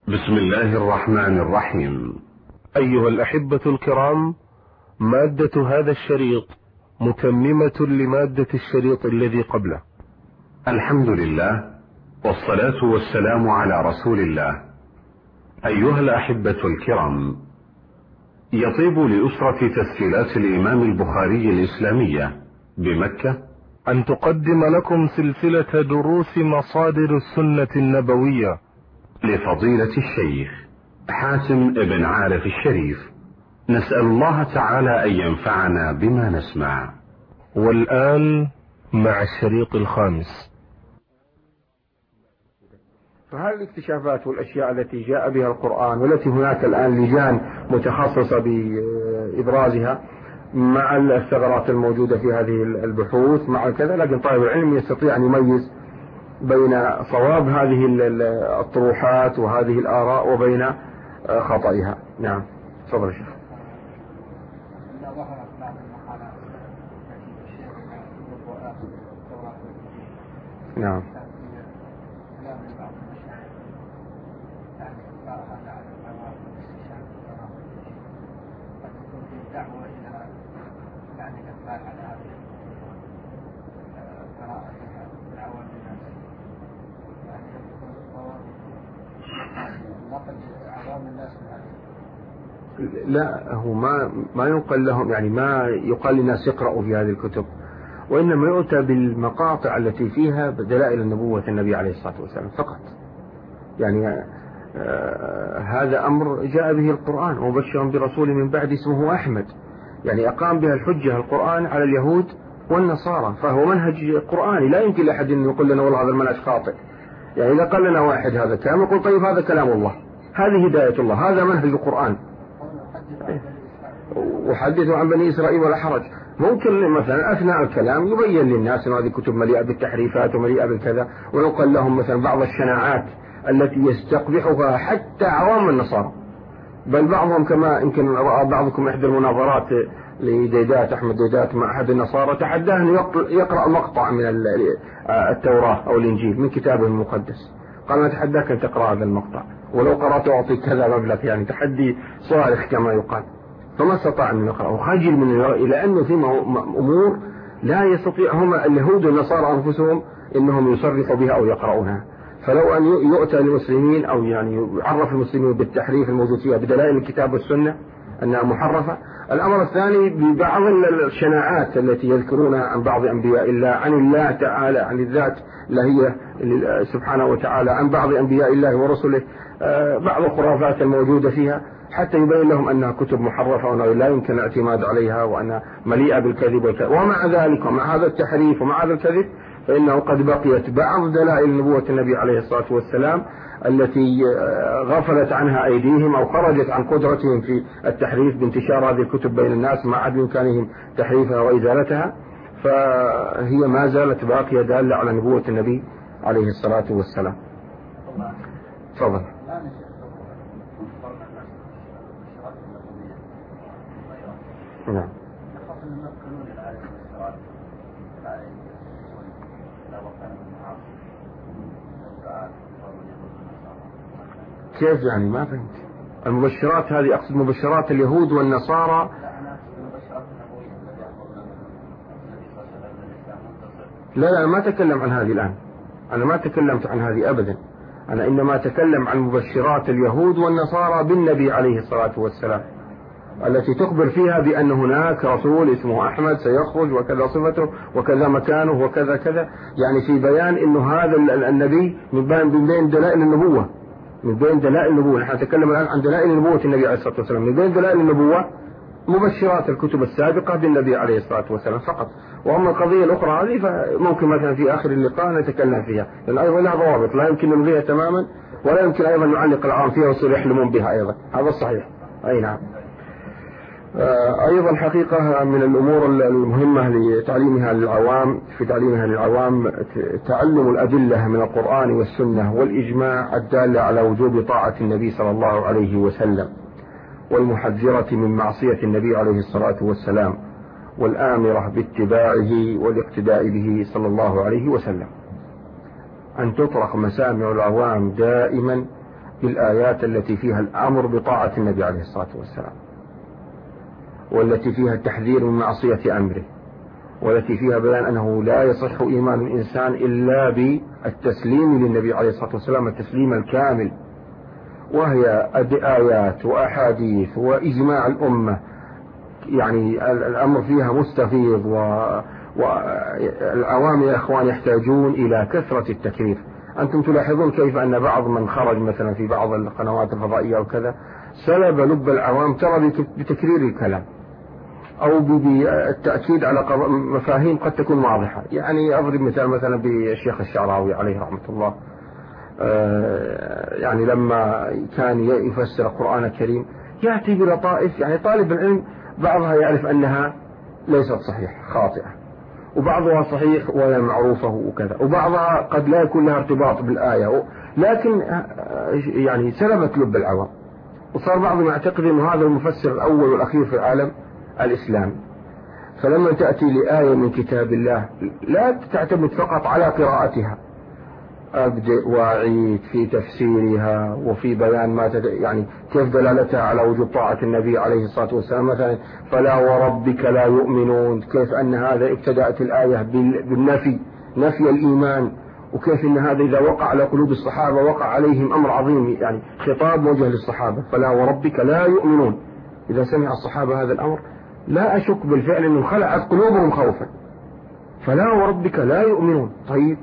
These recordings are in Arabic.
بسم الله الرحمن الرحيم. أيها الأحبة الكرام، مادة هذا الشريط متممة لمادة الشريط الذي قبله. الحمد لله والصلاة والسلام على رسول الله. أيها الأحبة الكرام، يطيب لأسرة تسجيلات الإمام البخاري الإسلامية بمكة أن تقدم لكم سلسلة دروس مصادر السنة النبوية لفضيلة الشيخ حاتم بن عارف الشريف. نسأل الله تعالى أن ينفعنا بما نسمع. والآن مع الشريط الخامس. فهذه الاكتشافات والأشياء التي جاء بها القرآن والتي هناك الآن لجان متخصصة بإبرازها مع الثغرات الموجودة في هذه البحوث مع كذا، لكن طالب العلم يستطيع أن يميز بين صواب هذه الطروحات وهذه الآراء وبين خطئها. نعم، تفضل شيخ. نعم. لا، هو ما ينقل لهم، يعني ما يقال للناس يقرأوا في هذه الكتب، وإنما يؤتى بالمقاطع التي فيها دلائل النبوة النبي عليه الصلاة والسلام فقط. يعني هذا أمر جاء به القرآن ومبشرا برسول من بعد اسمه أحمد، يعني أقام بها الحجة القرآن على اليهود والنصارى، فهو منهج قرآني لا يمكن لأحد أن يقول لنا والله هذا المنهج خاطئ. يعني إذا قال لنا واحد هذا كلام يقول طيب هذا كلام الله، هذه هداية الله، هذا منهج القرآن، وحدثوا عن بني إسرائيل ولا حرج. ممكن مثلا أثناء الكلام يبين للناس أن هذه كتب مليئة بالتحريفات ومليئة بالكذا، ونقل لهم مثلا بعض الشناعات التي يستقبحها حتى عوام النصارى، بل بعضهم كما يمكن رأى بعضكم إحدى المناظرات لديدات أحمد ديدات مع أحد النصارى، تحداه أن يقرأ مقطع من التوراة أو الإنجيل من كتابه المقدس، قال أنا أتحداك أن تقرأ هذا المقطع، ولو قرأته أعطيك كذا مبلغ، يعني تحدي صارخ كما يقال. فما استطاع أن يقرأ، وخجل من إلى أنه في أمور لا يستطيع هم اليهود والنصارى أنفسهم إنهم يصرفوا بها أو يقرؤونها. فلو أن يؤتى للمسلمين أو يعني يعرف المسلمين بالتحريف الموجود فيها بدلائل الكتاب والسنة أنها محرفة. الأمر الثاني ببعض الشناعات التي يذكرونها عن بعض أنبياء الله، عن الله تعالى، عن الذات هي سبحانه وتعالى، عن بعض أنبياء الله ورسله، بعض الخرافات الموجودة فيها، حتى يبين لهم أنها كتب محرفة وأنه لا يمكن الاعتماد عليها وأنها مليئة بالكذب ومع ذلك ومع هذا التحريف ومع هذا الكذب فإنه قد بقيت بعض دلائل نبوة النبي عليه الصلاة والسلام التي غفلت عنها أيديهم أو خرجت عن قدرتهم في التحريف بانتشار هذه الكتب بين الناس مع عدم إمكانهم تحريفها وإزالتها، فهي ما زالت باقية دالة على نبوة النبي عليه الصلاة والسلام. تفضل. نعم. كيف يعني؟ ما فهمت. المبشرات هذه أقصد مبشرات اليهود والنصارى. لا ما أتكلم عن هذه الآن، أنا ما تكلمت عن هذه أبدا، أنا إنما أتكلم عن مبشرات اليهود والنصارى بالنبي عليه الصلاة والسلام التي تخبر فيها بأن هناك رسول اسمه أحمد سيخرج وكذا صفته وكذا مكانه وكذا كذا، يعني في بيان أنه هذا النبي من بين دلائل النبوة، من بين دلائل النبوة. نحن نتكلم الآن عن دلائل النبوة النبي عليه الصلاة والسلام، من بين دلائل النبوة مبشرات الكتب السابقة بالنبي عليه الصلاة والسلام فقط. وأما القضية الأخرى هذه فممكن مثلا في آخر اللقاء نتكلم فيها، لأن أيضا لها ضوابط لا يمكن نلغيها تماما ولا يمكن أيضا نعلق العام فيها ويصير يحلمون بها أيضا، هذا الصحيح. أي نعم. أيضا حقيقة من الأمور المهمة لتعليمها للعوام في تعليمها للعوام تعلم الأدلة من القرآن والسنة والإجماع الدالة على وجوب طاعة النبي صلى الله عليه وسلم والمحذرة من معصية النبي عليه الصلاة والسلام والآمرة باتباعه والاقتداء به صلى الله عليه وسلم. أن تطرق مسامع العوام دائما بالآيات التي فيها الأمر بطاعة النبي عليه الصلاة والسلام، والتي فيها التحذير من معصية أمره، والتي فيها بيان أنه لا يصح إيمان الإنسان إلا بالتسليم للنبي عليه الصلاة والسلام التسليم الكامل. وهي آيات وأحاديث وإجماع الأمة، يعني الأمر فيها مستفيض، والعوام يا إخوان يحتاجون إلى كثرة التكرير. أنتم تلاحظون كيف أن بعض من خرج مثلا في بعض القنوات الفضائية وكذا سلب لب العوام ترى بتكرير الكلام أو بالتأكيد على مفاهيم قد تكون واضحة. يعني أضرب مثلا بالشيخ الشعراوي عليه رحمة الله، يعني لما كان يفسر القرآن الكريم يأتي بلطائف، يعني طالب العلم بعضها يعرف أنها ليست صحيحة خاطئة، وبعضها صحيح ولا معروفة وكذا، وبعضها قد لا يكون لها ارتباط بالآية، لكن يعني سلبت لب العوام، وصار بعضهم يعتقد أن هذا المفسر الأول والأخير في العالم الإسلامي. فلما تأتي لآية من كتاب الله لا تعتمد فقط على قراءتها، أبدأ وأعيد في تفسيرها وفي بيان ما يعني كيف دلالتها على وجوب طاعة النبي عليه الصلاة والسلام. مثلا فلا وربك لا يؤمنون، كيف أن هذا ابتدأت الآية بالنفي، نفي الإيمان، وكيف أن هذا إذا وقع على قلوب الصحابة وقع عليهم أمر عظيم، يعني خطاب موجه للصحابة. فلا وربك لا يؤمنون، إذا سمع الصحابة هذا الأمر لا أشك بالفعل أنهم خلعت قلوبهم خوفا. فلا وربك لا يؤمنون. طيب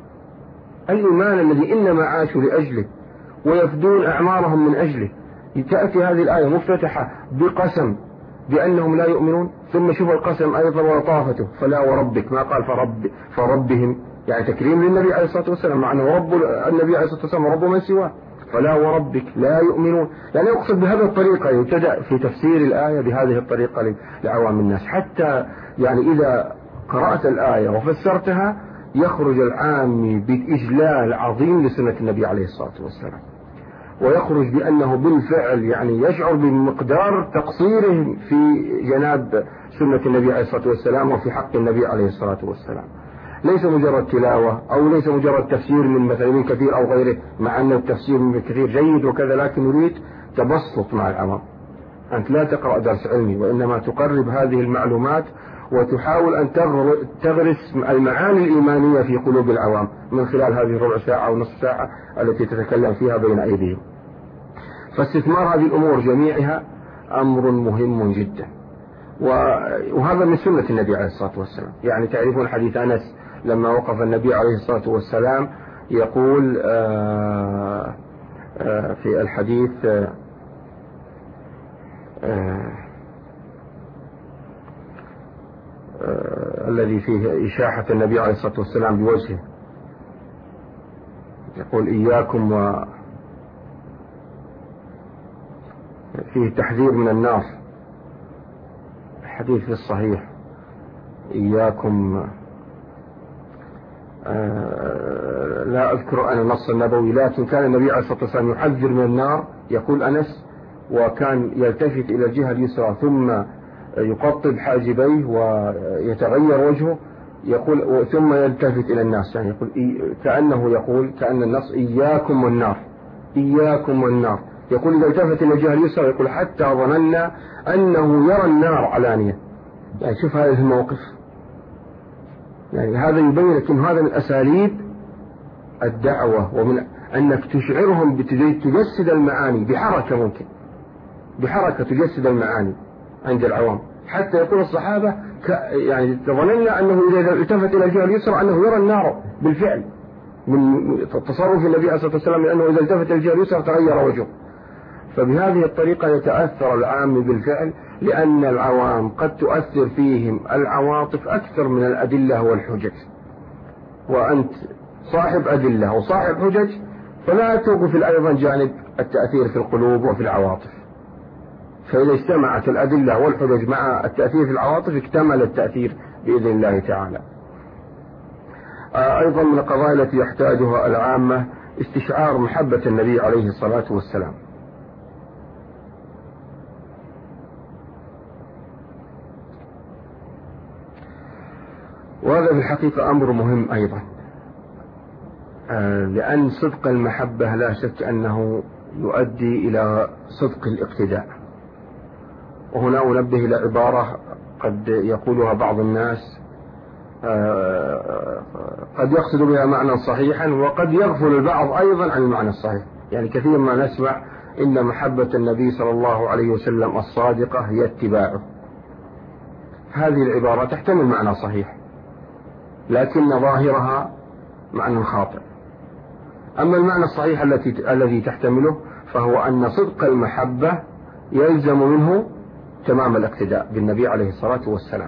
الإيمان الذي إنما عاشوا لأجله ويفدون أعمارهم من أجله، تأتي هذه الآية مفتتحة بقسم بأنهم لا يؤمنون، ثم شوف القسم أيضا ولطافته فلا وربك، ما قال فربهم، يعني تكريم للنبي عليه الصلاة والسلام، مع أنه رب النبي عليه الصلاة والسلام رب من سواه. فلا وربك لا يؤمنون، يعني يقصد بهذه الطريقة، يبتدأ في تفسير الآية بهذه الطريقة لعوام الناس، حتى يعني إذا قرأت الآية وفسرتها يخرج العامي بإجلال عظيم لسنة النبي عليه الصلاة والسلام، ويخرج بأنه بالفعل يعني يشعر بمقدار تقصيره في جناب سنة النبي عليه الصلاة والسلام وفي حق النبي عليه الصلاة والسلام. ليس مجرد تلاوة أو ليس مجرد تفسير من مثلا ابن كثير أو غيره، مع أن التفسير من ابن كثير جيد وكذا، لكن يريد تبسط مع العوام. أنت لا تقرأ درس علمي، وإنما تقرب هذه المعلومات وتحاول أن تغرس المعاني الإيمانية في قلوب العوام من خلال هذه الربع ساعة أو نصف ساعة التي تتكلم فيها بين أيديهم. فاستثمار هذه الأمور جميعها أمر مهم جدا، وهذا من سنة النبي عليه الصلاة والسلام. يعني تعرفون حديث أنس لما وقف النبي عليه الصلاة والسلام يقول في الحديث الذي فيه إشاحة النبي عليه الصلاة والسلام بوجهه، يقول إياكم، فيه تحذير من النار، الحديث الصحيح إياكم، لا أذكر أنا النص النبوي، لكن كان النبي عليه الصلاة والسلام يحذر من النار، يقول أنس، وكان يلتفت إلى الجهة اليسرى ثم يقطب حاجبيه ويتغير وجهه، يقول ثم يلتفت إلى الناس، يعني يقول كأنه يقول كأن النص إياكم والنار، إياكم والنار. يقول إذا التفت إلى الجهة اليسرى يقول حتى ظننا أنه يرى النار علانية. يعني شوف هذا الموقف، يعني هذا يبين لك أن هذا من أساليب الدعوة، ومن أنك تشعرهم تجسد المعاني بحركة، ممكن بحركة تجسد المعاني عند العوام، حتى يقول الصحابة يعني ظننا أنه إذا التفت إلى الجهة اليسرى أنه يرى النار بالفعل، من تصرف النبي عليه الصلاة والسلام، لأنه إذا التفت إلى الجهة اليسرى تغير وجهه. فبهذه الطريقة يتأثر العام بالفعل، لأن العوام قد تؤثر فيهم العواطف أكثر من الأدلة والحجج، وأنت صاحب أدلة وصاحب حجج، فلا تغفل أيضا جانب التأثير في القلوب وفي العواطف. فإذا اجتمعت الأدلة والحجج مع التأثير في العواطف اكتمل التأثير بإذن الله تعالى. أيضا من القضايا التي يحتاجها العامة استشعار محبة النبي عليه الصلاة والسلام. وهذا في الحقيقة أمر مهم أيضا، لأن صدق المحبة لا شك أنه يؤدي إلى صدق الاقتداء. وهنا أنبه إلى عبارة قد يقولها بعض الناس قد يقصد بها معنى صحيحا وقد يغفل البعض أيضا عن المعنى الصحيح. يعني كثيرا ما نسمع إن محبة النبي صلى الله عليه وسلم الصادقة هي اتباعه. هذه العبارة تحتمل معنى صحيح لكن ظاهرها معنى خاطئ. أما المعنى الصحيح الذي تحتمله فهو أن صدق المحبة يلزم منه تمام الاقتداء بالنبي عليه الصلاة والسلام،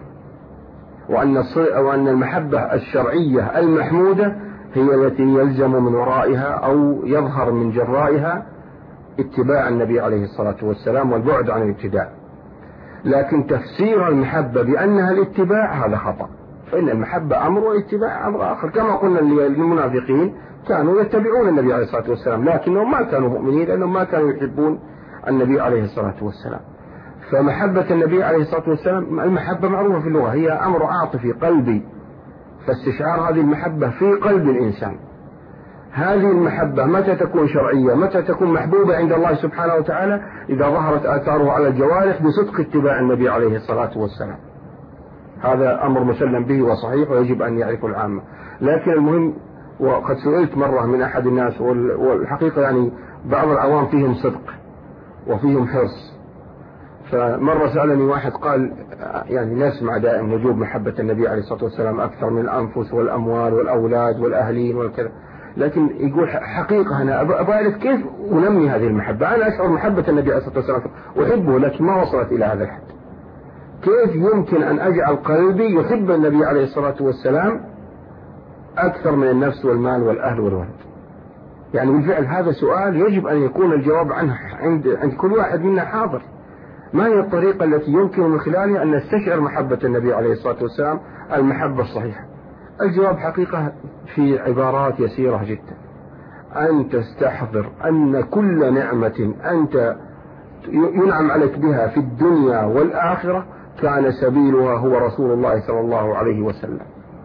وأن المحبة الشرعية المحمودة هي التي يلزم من ورائها أو يظهر من جرائها اتباع النبي عليه الصلاة والسلام والبعد عن الابتداع. لكن تفسير المحبة بأنها الاتباع هذا خطأ، فإن المحبة أمر والاتباع أمر آخر. كما قلنا للمنافقين كانوا يتبعون النبي عليه الصلاة والسلام لكنهم ما كانوا مؤمنين لأنهم ما كانوا يحبون النبي عليه الصلاة والسلام. فمحبة النبي عليه الصلاة والسلام المحبة معروفة في اللغة هي أمر عاطفي قلبي، فاستشعار هذه المحبة في قلب الإنسان. هذه المحبة متى تكون شرعية متى تكون محبوبة عند الله سبحانه وتعالى؟ إذا ظهرت آثاره على الجوارح بصدق اتباع النبي عليه الصلاة والسلام. هذا أمر مسلم به وصحيح ويجب أن يعرفه العامة. لكن المهم، وقد سئلت مرة من أحد الناس والحقيقة يعني بعض العوام فيهم صدق وفيهم حرص، فمرة سألني واحد قال يعني نسمع دائما وجوب محبة النبي عليه الصلاة والسلام أكثر من الأنفس والأموال والأولاد والأهلين والكذا، لكن يقول حقيقة أنا أعرف كيف أنمي هذه المحبة. أنا أشعر محبة النبي عليه الصلاة والسلام أحبه لكن ما وصلت إلى هذا الحد. كيف يمكن أن أجعل قلبي يحب النبي عليه الصلاة والسلام أكثر من النفس والمال والأهل والولد؟ يعني بالفعل هذا سؤال يجب أن يكون الجواب عنه عند كل واحد منا حاضر. ما هي الطريقة التي يمكن من خلالها أن نستشعر محبة النبي عليه الصلاة والسلام المحبة الصحيحة؟ الجواب حقيقة في عبارات يسيرة جدا. أن تستحضر أن كل نعمة أنت ينعم عليك بها في الدنيا والآخرة كان سبيلها هو رسول الله صلى الله عليه وسلم.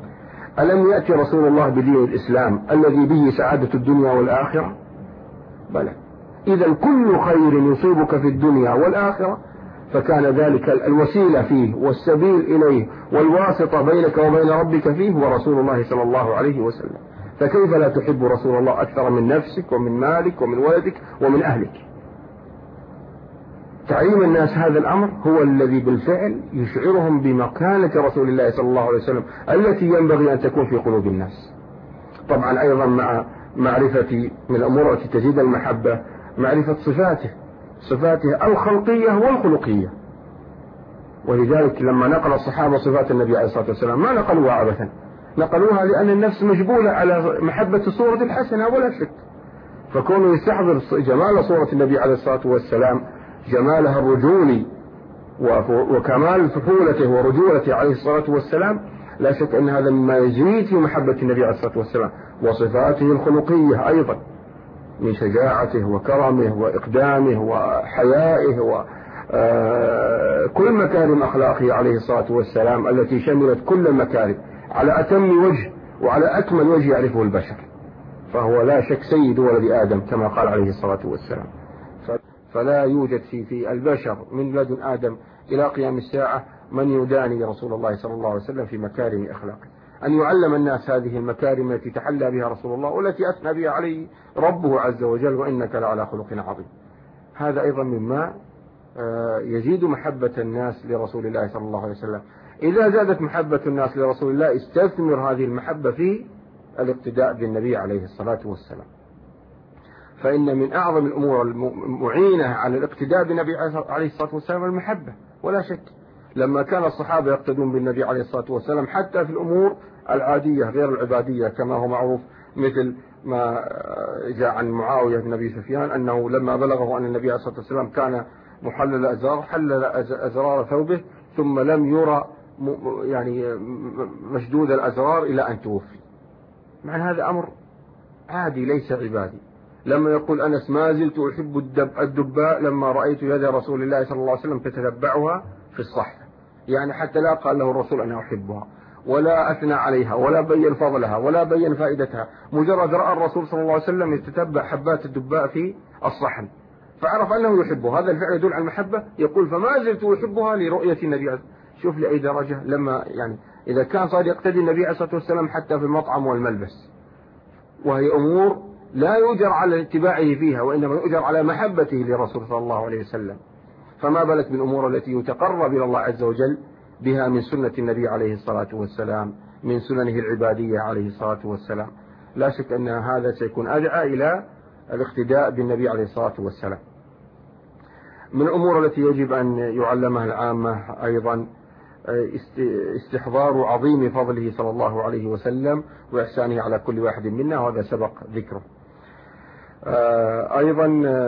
ألم يأتي رسول الله بدين الإسلام الذي به سعادة الدنيا والآخرة؟ بلى. إذا كل خير يصيبك في الدنيا والآخرة فكان ذلك الوسيلة فيه والسبيل إليه والواسطة بينك وبين ربك فيه هو رسول الله صلى الله عليه وسلم. فكيف لا تحب رسول الله أكثر من نفسك ومن مالك ومن ولدك ومن أهلك؟ تعليم الناس هذا الأمر هو الذي بالفعل يشعرهم بمكانة رسول الله صلى الله عليه وسلم التي ينبغي أن تكون في قلوب الناس. طبعا أيضا مع معرفة من الأمور التي تزيد المحبة معرفة صفاته الخلقية والخلقية. ولذلك لما نقل الصحابة صفات النبي عليه الصلاة والسلام ما نقلوها عبثا، نقلوها لأن النفس مجبولة على محبة الصورة الحسنة ولا شك. فكونه يستحضر جمال صورة النبي عليه الصلاة والسلام جمالها الرجولي وكمال فحولته ورجولته عليه الصلاة والسلام لا شك أن هذا مما يزيد في محبة النبي عليه الصلاة والسلام. وصفاته الخلقية أيضا من شجاعته وكرمه وإقدامه وحيائه وكل مكارم أخلاقه عليه الصلاة والسلام التي شملت كل المكارم على أتم وجه وعلى أكمل وجه يعرفه البشر. فهو لا شك سيد ولد آدم كما قال عليه الصلاة والسلام. فلا يوجد في البشر من لدن آدم إلى قيام الساعة من يداني رسول الله صلى الله عليه وسلم في مكارم أخلاقه. أن يعلم الناس هذه المكارم التي تحلى بها رسول الله والتي أثنى بها عليه ربه عز وجل وإنك لعلى خلق عظيم. هذا أيضا مما يزيد محبة الناس لرسول الله صلى الله عليه وسلم. إذا زادت محبة الناس لرسول الله استثمر هذه المحبة في الاقتداء بالنبي عليه الصلاة والسلام. فإن من أعظم الأمور المعينة على الاقتداء بالنبي عليه الصلاة والسلام المحبة ولا شك. لما كان الصحابة يقتدون بالنبي عليه الصلاة والسلام حتى في الأمور العادية غير العبادية كما هو معروف، مثل ما جاء عن معاوية بن أبي سفيان أنه لما بلغه أن النبي عليه الصلاة والسلام كان محلل الأزرار حلل أزرار ثوبه ثم لم يرى يعني مشدود الأزرار إلى أن توفي. مع هذا أمر عادي ليس عبادي. لما يقول أنس ما زلت أحب الدباء لما رأيت يد رسول الله صلى الله عليه وسلم تتتبعها في الصحفة، يعني حتى لا قال له الرسول أنا أحبها. ولا أثنى عليها ولا بين فضلها ولا بين فائدتها، مجرد رأى الرسول صلى الله عليه وسلم يتتبع حبات الدباء في الصحن فعرف أنه يحبه، هذا الفعل يدل على المحبة. يقول فما زلت أحبها لرؤية النبي عليه. شوف لأي درجة، لما يعني إذا كان صار يقتدي النبي عليه الصلاة والسلام حتى في المطعم والملبس، وهي أمور لا يؤجر على اتباعه فيها وإنما يؤجر على محبته لرسول صلى الله عليه وسلم، فما بالك بالأمور التي يتقرب إلى الله عز وجل بها من سنة النبي عليه الصلاة والسلام، من سننه العبادية عليه الصلاة والسلام. لا شك أن هذا سيكون أدعى إلى الاقتداء بالنبي عليه الصلاة والسلام. من الأمور التي يجب أن يعلمها العامة أيضا استحضار عظيم فضله صلى الله عليه وسلم وإحسانه على كل واحد منا، وهذا سبق ذكره. أيضا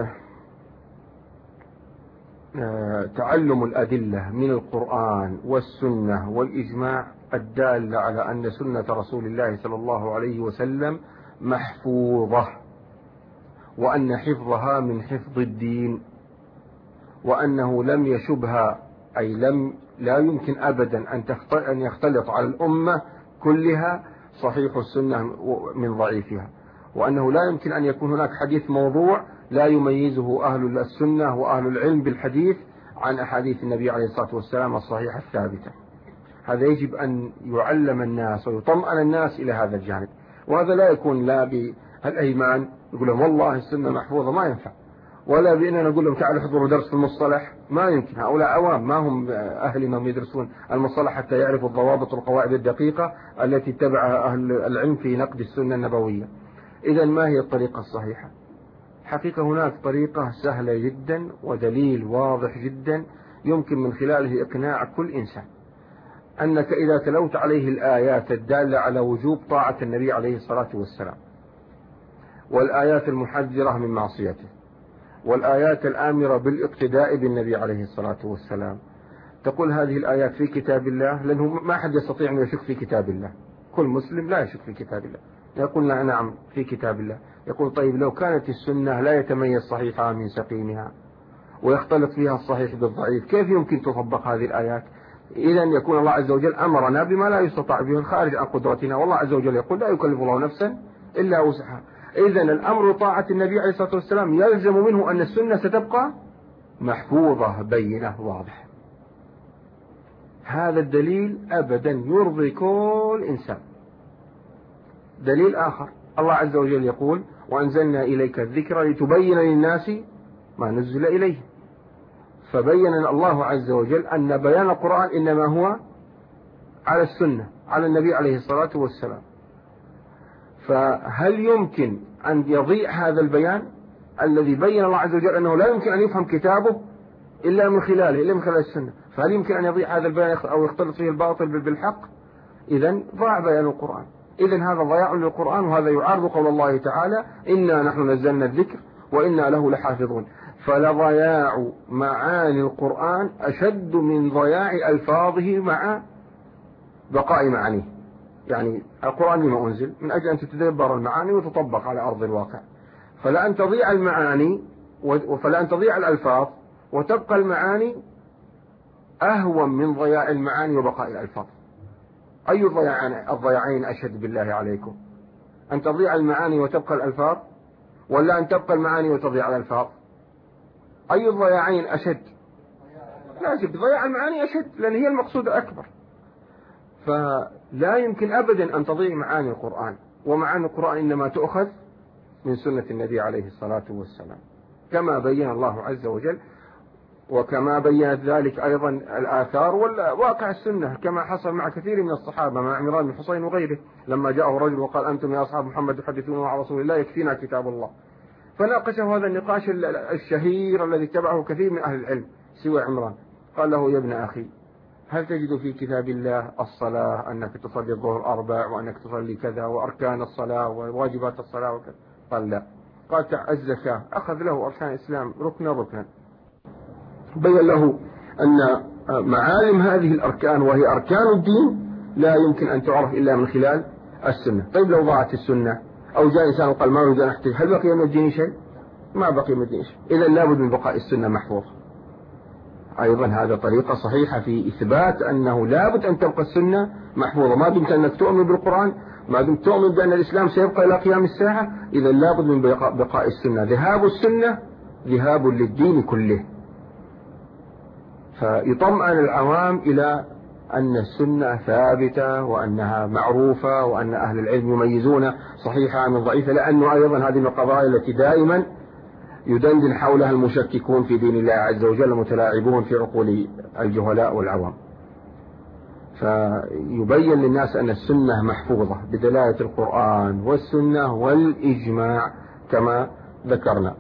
تعلم الأدلة من القرآن والسنة والإجماع الدالة على أن سنة رسول الله صلى الله عليه وسلم محفوظة، وأن حفظها من حفظ الدين، وأنه لم يشبها، أي لا يمكن أبدا أن يختلط على الأمة كلها صحيح السنة من ضعيفها، وأنه لا يمكن أن يكون هناك حديث موضوع لا يميزه أهل السنة وأهل العلم بالحديث عن أحاديث النبي عليه الصلاة والسلام الصحيحة الثابتة. هذا يجب أن يعلم الناس ويطمئن الناس إلى هذا الجانب، وهذا لا يكون لا بالأيمان يقول لهم والله السنة محفوظة، ما ينفع، ولا بأننا نقول لهم تعالوا احضروا درس المصطلح، ما يمكن. هؤلاء عوام ما هم أهل ما يدرسون المصطلح حتى يعرفوا الضوابط والقواعد الدقيقة التي اتبعها أهل العلم في نقد السنة النبوية. إذن ما هي الطريقة الصحيحة؟ حقيقة هناك طريقة سهلة جدا ودليل واضح جدا يمكن من خلاله إقناع كل إنسان، أنك إذا تلوت عليه الآيات الدالة على وجوب طاعة النبي عليه الصلاة والسلام، والآيات المحذرة من معصيته، والآيات الآمرة بالاقتداء بالنبي عليه الصلاة والسلام، تقول هذه الآيات في كتاب الله، لأنه ما حد يستطيع أن يشك في كتاب الله، كل مسلم لا يشك في كتاب الله، يقول نعم في كتاب الله. يقول طيب لو كانت السنة لا يتميز صحيحها من سقيمها ويختلط فيها الصحيح بالضعيف، كيف يمكن تطبق هذه الآيات؟ إذن يكون الله عز وجل أمرنا بما لا يستطاع به الخارج عن قدرتنا، والله عز وجل يقول لا يكلف الله نفسا إلا وسعها. إذن الأمر طاعة النبي عليه الصلاة والسلام يلزم منه أن السنة ستبقى محفوظة بينة واضحة. هذا الدليل أبدا يرضي كل إنسان. دليل آخر، الله عز وجل يقول وأنزلنا إليك الذكر لتبين للناس ما نزل إليه، فبين الله عز وجل أن بيان القرآن إنما هو على السنة على النبي عليه الصلاة والسلام. فهل يمكن أن يضيع هذا البيان الذي بين الله عز وجل أنه لا يمكن أن يفهم كتابه إلا من خلاله، إلا من خلال السنة، فهل يمكن أن يضيع هذا البيان أو يختلط فيه الباطل بالحق؟ إذن ضاع بيان القرآن. إذن هذا ضياع للقرآن، وهذا يعارض قول الله تعالى إنا نحن نزلنا الذكر وإنا له لحافظون. فلضياع معاني القرآن أشد من ضياع ألفاظه مع بقاء معانيه. يعني القرآن لما أنزل من أجل أن تتدبر المعاني وتطبق على أرض الواقع، فلا أن تضيع المعاني فلا أن تضيع الألفاظ وتبقى المعاني أهون من ضياع المعاني وبقاء الألفاظ. أي الضياعين أشد بالله عليكم؟ أن تضيع المعاني وتبقى الألفاظ، ولا أن تبقى المعاني وتضيع الألفاظ؟ أي الضياعين أشد؟ لا شك ضياع المعاني أشد، لأن هي المقصود أكبر. فلا يمكن أبدا أن تضيع معاني القرآن، ومعاني القرآن إنما تؤخذ من سنة النبي عليه الصلاة والسلام كما بين الله عز وجل، وكما بينت ذلك أيضا الآثار والواقع السنة، كما حصل مع كثير من الصحابة، مع عمران بن حسين وغيره، لما جاءه رجل وقال أنتم يا أصحاب محمد تحدثون عن رسول الله يكفينا كتاب الله، فناقشه هذا النقاش الشهير الذي اتبعه كثير من أهل العلم سوى عمران. قال له يا ابن أخي هل تجد في كتاب الله الصلاة أنك تصلي الظهر 4 وأنك تصلي كذا وأركان الصلاة وواجبات الصلاة وكذا؟ قال لا. قال الزكاة، أخذ له أركان الإسلام ركنا، بين له أن معالم هذه الأركان وهي أركان الدين لا يمكن أن تعرف إلا من خلال السنة. طيب لو ضاعت السنة أو جاء إنسان وقال ما أريد أن أحتج، هل بقي من الدين شيء؟ ما بقي من الدين شيء. إذا لابد من بقاء السنة محفوظة. أيضا هذا طريقة صحيحة في إثبات أنه لابد أن تبقى السنة محفوظة. ما دمت أنك تؤمن بالقرآن، ما دمت تؤمن بأن الإسلام سيبقى إلى قيام الساعة، إذا لابد من بقاء السنة. ذهاب السنة ذهاب للدين كله. فيطمئن العوام إلى أن السنة ثابتة وأنها معروفة وأن أهل العلم يميزون صحيحة من ضعيفة، لأنه أيضا هذه من القضايا التي دائما يدندن حولها المشككون في دين الله عز وجل، المتلاعبون في عقول الجهلاء والعوام. فيبين للناس أن السنة محفوظة بدلالة القرآن والسنة والإجماع كما ذكرنا.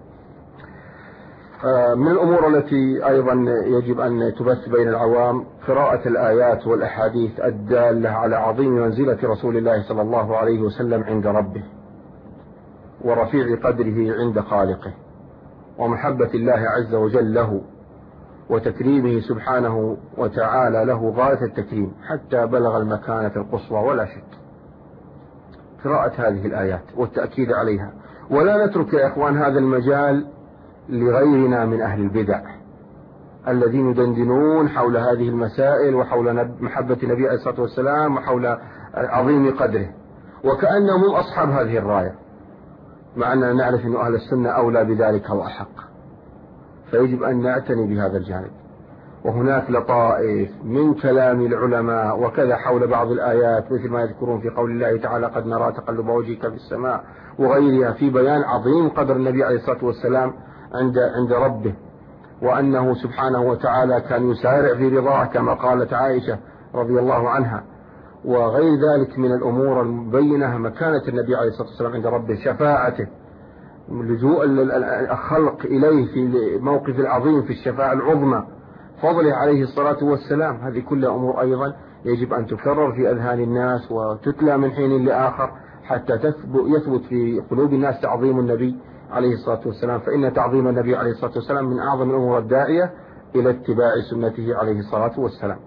من الأمور التي أيضا يجب أن تبث بين العوام قراءة الآيات والأحاديث الدالة على عظيم منزلة رسول الله صلى الله عليه وسلم عند ربه، ورفيع قدره عند خالقه، ومحبة الله عز وجل له، وتكريمه سبحانه وتعالى له غاية التكريم حتى بلغ المكانة القصوى ولا شك. قراءة هذه الآيات والتأكيد عليها، ولا نترك يا إخوان هذا المجال لغيرنا من أهل البدع الذين يدندنون حول هذه المسائل وحول محبة النبي عليه الصلاة والسلام وحول عظيم قدره، وكأنهم أصحاب هذه الراية، مع أننا نعرف أن أهل السنة أولى بذلك وأحق. فيجب أن نعتني بهذا الجانب. وهناك لطائف من كلام العلماء وكذا حول بعض الآيات، مثل ما يذكرون في قول الله تعالى قد نرى تقلب وجهك في السماء وغيرها، في بيان عظيم قدر النبي عليه الصلاة والسلام عند ربه، وأنه سبحانه وتعالى كان يسارع في رضاه كما قالت عائشة رضي الله عنها، وغير ذلك من الأمور المبينة مكانة النبي عليه الصلاة والسلام عند ربه، شفاعته، لجوء الخلق إليه في موقف العظيم في الشفاعة العظمى، فضله عليه الصلاة والسلام. هذه كلها أمور أيضا يجب أن تكرر في أذهان الناس وتتلى من حين لآخر حتى يثبت في قلوب الناس تعظيم النبي عليه الصلاة والسلام، فإن تعظيم النبي عليه الصلاة والسلام من أعظم الأمور الداعية إلى اتباع سنته عليه الصلاة والسلام.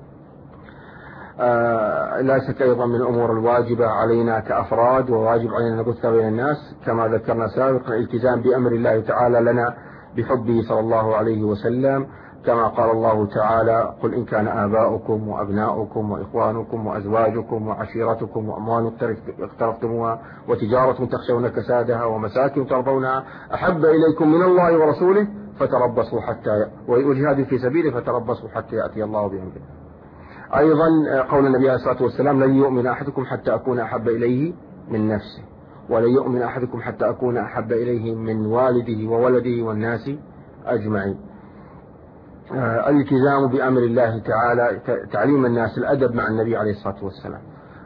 لا شك أيضا من الأمور الواجبة علينا كأفراد، وواجب علينا نبث بين الناس كما ذكرنا سابقا الالتزام بأمر الله تعالى لنا بحبه صلى الله عليه وسلم، كما قال الله تعالى قل إن كان آباؤكم وأبناؤكم وإخوانكم وأزواجكم وعشيرتكم وأموال اقترفتموها وتجارة تخشون كسادها ومساكن ترضونها أحب إليكم من الله ورسوله فتربصوا حتى وجهاد في سبيله فتربصوا حتى يأتي الله بأمره. أيضا قول النبي عليه الصلاة والسلام لن يؤمن أحدكم حتى أكون أحب إليه من نفسه، ولن يؤمن أحدكم حتى أكون أحب إليه من والده وولده والناس أجمعين. الالتزام بأمر الله تعالى، تعليم الناس الأدب مع النبي عليه الصلاة والسلام،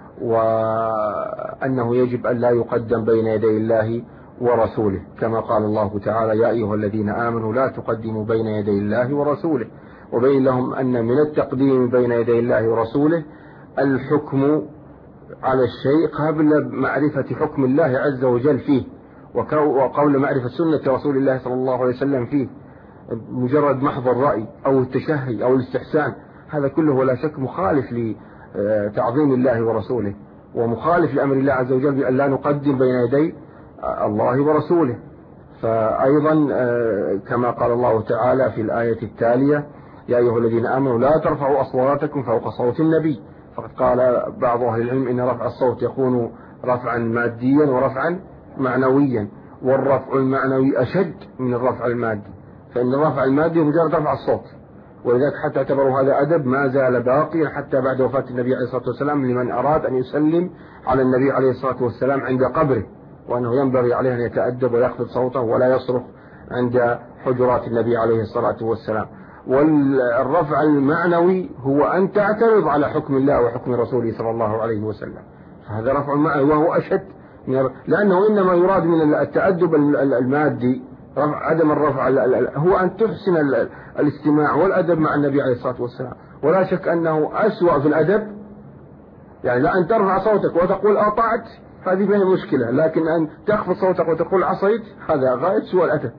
وأنه يجب أن لا يقدم بين يدي الله ورسوله، كما قال الله تعالى يا أيها الذين آمنوا لا تقدموا بين يدي الله ورسوله، وبين لهم أن من التقديم بين يدي الله ورسوله الحكم على الشيء قبل معرفة حكم الله عز وجل فيه، وقول معرفة سنة رسول الله صلى الله عليه وسلم فيه. مجرد محض الرأي أو التشهي أو الاستحسان هذا كله ولا شك مخالف لتعظيم الله ورسوله، ومخالف لأمر الله عز وجل بأن لا نقدم بين يدي الله ورسوله. فأيضا كما قال الله تعالى في الآية التالية يا أيها الذين آمنوا لا ترفعوا أصواتكم فوق صوت النبي، فقد قال بعض أهل العلم إن رفع الصوت يكون رفعا ماديا ورفعا معنويا، والرفع المعنوي أشد من الرفع المادي، فإن الرفع المادي مجرد رفع الصوت، ولذلك حتى اعتبروا هذا أدب ما زال باقيا حتى بعد وفاة النبي عليه الصلاة والسلام لمن أراد أن يسلم على النبي عليه الصلاة والسلام عند قبره، وأنه ينبغي عليه أن يتأدب ويخفض صوته ولا يصرخ عند حجرات النبي عليه الصلاة والسلام. والرفع المعنوي هو أن تعترض على حكم الله وحكم رسوله صلى الله عليه وسلم، فهذا رفع معنوي وهو أشد، لأنه إنما يراد من التأدب المادي عدم الرفع هو أن تحسن الاستماع والأدب مع النبي عليه الصلاة والسلام. ولا شك أنه أسوأ في الأدب، يعني لا أن ترفع صوتك وتقول أطعت هذه فيها مشكلة، لكن أن تخفض صوتك وتقول عصيت هذا غاية سوء الأدب.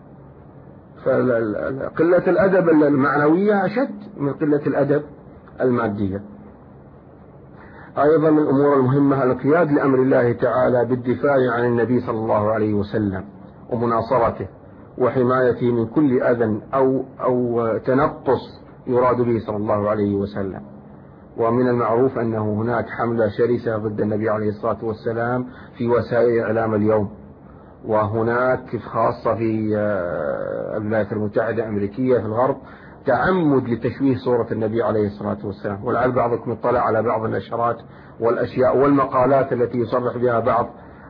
فقلة الأدب المعنوية أشد من قلة الأدب المادية. أيضا من الأمور المهمة القياد لأمر الله تعالى بالدفاع عن النبي صلى الله عليه وسلم ومناصرته، وحمايته من كل أذى أو تنقص يراد به صلى الله عليه وسلم. ومن المعروف أنه هناك حملة شرسة ضد النبي عليه الصلاة والسلام في وسائل الإعلام اليوم، وهناك خاصة في الولايات المتحدة الأمريكية في الغرب تعمد لتشويه صورة النبي عليه الصلاة والسلام. ولعل بعضكم اطلع على بعض النشرات والأشياء والمقالات التي يصرح بها بعض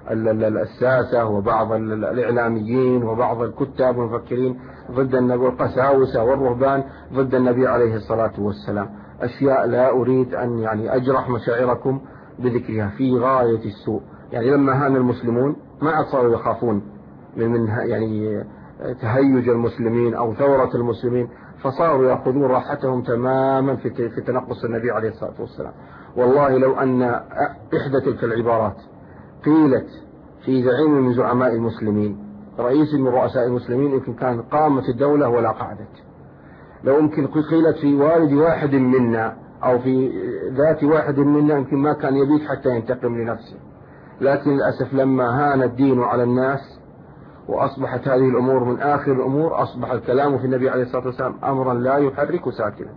الساسة وبعض الإعلاميين وبعض الكتاب والمفكرين ضد النبي والقساوسة والرهبان ضد النبي عليه الصلاة والسلام. أشياء لا أريد أن يعني أجرح مشاعركم بذكرها، في غاية السوء. يعني لما هان المسلمون ما عاد صاروا يخافون من يعني تهيج المسلمين أو ثورة المسلمين، فصاروا يأخذون راحتهم تماما في تنقص النبي عليه الصلاة والسلام. والله لو أن إحدى تلك العبارات قيلت في زعيم من زعماء المسلمين، رئيس من رؤساء المسلمين، يمكن كان قامت الدولة ولا قعدت. لو يمكن قيلت في والد واحد منا أو في ذات واحد منا، يمكن ما كان يبيت حتى ينتقم لنفسه. لكن للأسف لما هان الدين على الناس وأصبحت هذه الأمور من آخر الأمور، أصبح الكلام في النبي عليه الصلاة والسلام أمرا لا يحرك ساكنا.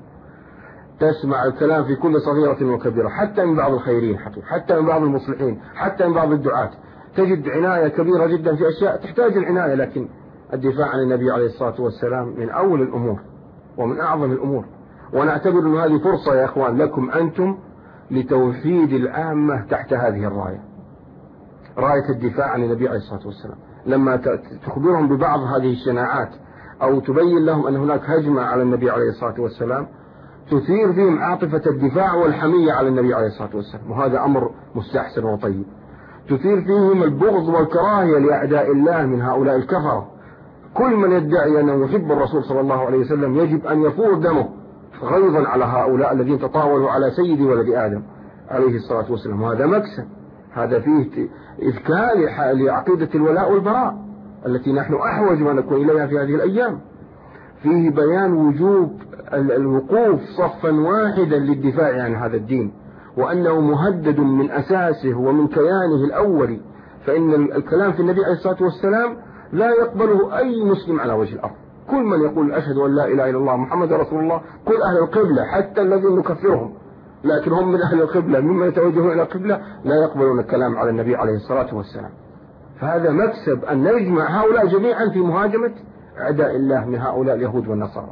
تسمع الكلام في كل صغيرة وكبيرة، حتى من بعض الخيرين، حتى من بعض المصلحين، حتى من بعض الدعاة، تجد عناية كبيرة جدا في أشياء تحتاج العناية. لكن الدفاع عن النبي عليه الصلاة والسلام من أول الأمور ومن أعظم الأمور. ونعتبر أن هذه فرصة يا أخوان لكم أنتم لتوحيد العامة تحت هذه الراية، راية الدفاع عن النبي عليه الصلاة والسلام. لما تخبرهم ببعض هذه الشناعات أو تبين لهم أن هناك هجمة على النبي عليه الصلاة والسلام، تثير فيهم عاطفة الدفاع والحمية على النبي عليه الصلاة والسلام، وهذا أمر مستحسن وطيب. تثير فيهم البغض والكراهية لأعداء الله من هؤلاء الكفرة. كل من يدعي أنه يحب الرسول صلى الله عليه وسلم يجب أن يفور دمه غيظا على هؤلاء الذين تطاولوا على سيد ولد آدم عليه الصلاة والسلام. وهذا مكسب، هذا فيه إذكاء لعقيدة الولاء والبراء التي نحن أحوج ما نكون إليها في هذه الأيام. فيه بيان وجوب الوقوف صفا واحدا للدفاع عن هذا الدين، وأنه مهدد من أساسه ومن كيانه الأولي. فإن الكلام في النبي عليه الصلاة والسلام لا يقبله أي مسلم على وجه الأرض. كل من يقول أشهد أن لا إله إلا الله محمد رسول الله، كل أهل القبلة حتى الذين نكفرهم لكن هم من أهل القبلة ممن يتوجهون إلى القبلة لا يقبلون الكلام على النبي عليه الصلاة والسلام. فهذا مكسب أن نجمع هؤلاء جميعا في مهاجمة أعداء الله من هؤلاء اليهود والنصارى.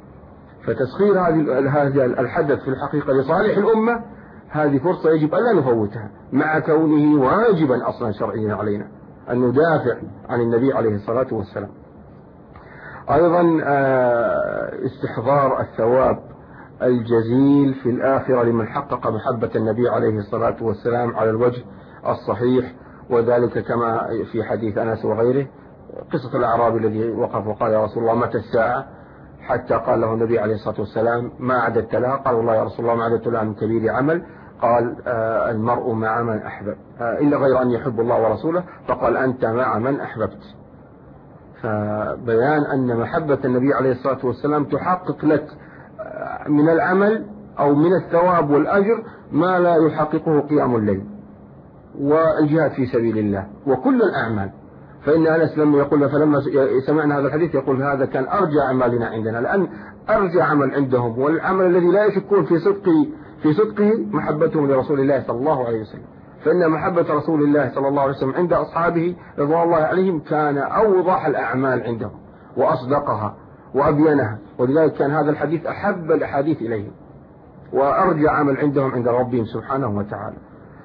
فتسخير هذا الحدث في الحقيقة لصالح الأمة، هذه فرصة يجب أن لا نفوتها، مع كونه واجبا أصلا شرعيا علينا أن ندافع عن النبي عليه الصلاة والسلام. أيضا استحضار الثواب الجزيل في الآخرة لمن حقق محبة النبي عليه الصلاة والسلام على الوجه الصحيح، وذلك كما في حديث أنس وغيره، قصة الأعرابي الذي وقف وقال يا رسول الله متى الساعة؟ حتى قال له النبي عليه الصلاة والسلام ما عددت لها؟ قال والله يا رسول الله ما عددت لها من كبير عمل. قال المرء مع من أحبب إلا غير أن يحب الله ورسوله، فقال أنت مع من أحببت. فبيان أن محبة النبي عليه الصلاة والسلام تحقق لك من العمل أو من الثواب والأجر ما لا يحققه قيام الليل والجهاد في سبيل الله وكل الأعمال. فإن أنس لما يقول فلما سمعنا هذا الحديث يقول هذا كان أرجى أعمالنا عندنا، لأن أرجى عمل عندهم والعمل الذي لا يشكون في صدقه محبتهم لرسول الله صلى الله عليه وسلم. فإن محبة رسول الله صلى الله عليه وسلم عند أصحابه رضوان الله عليهم كان أوضح الأعمال عندهم وأصدقها وأبينها، ولذلك كان هذا الحديث أحب الأحاديث إليهم وأرجى عمل عندهم عند ربهم سبحانه وتعالى.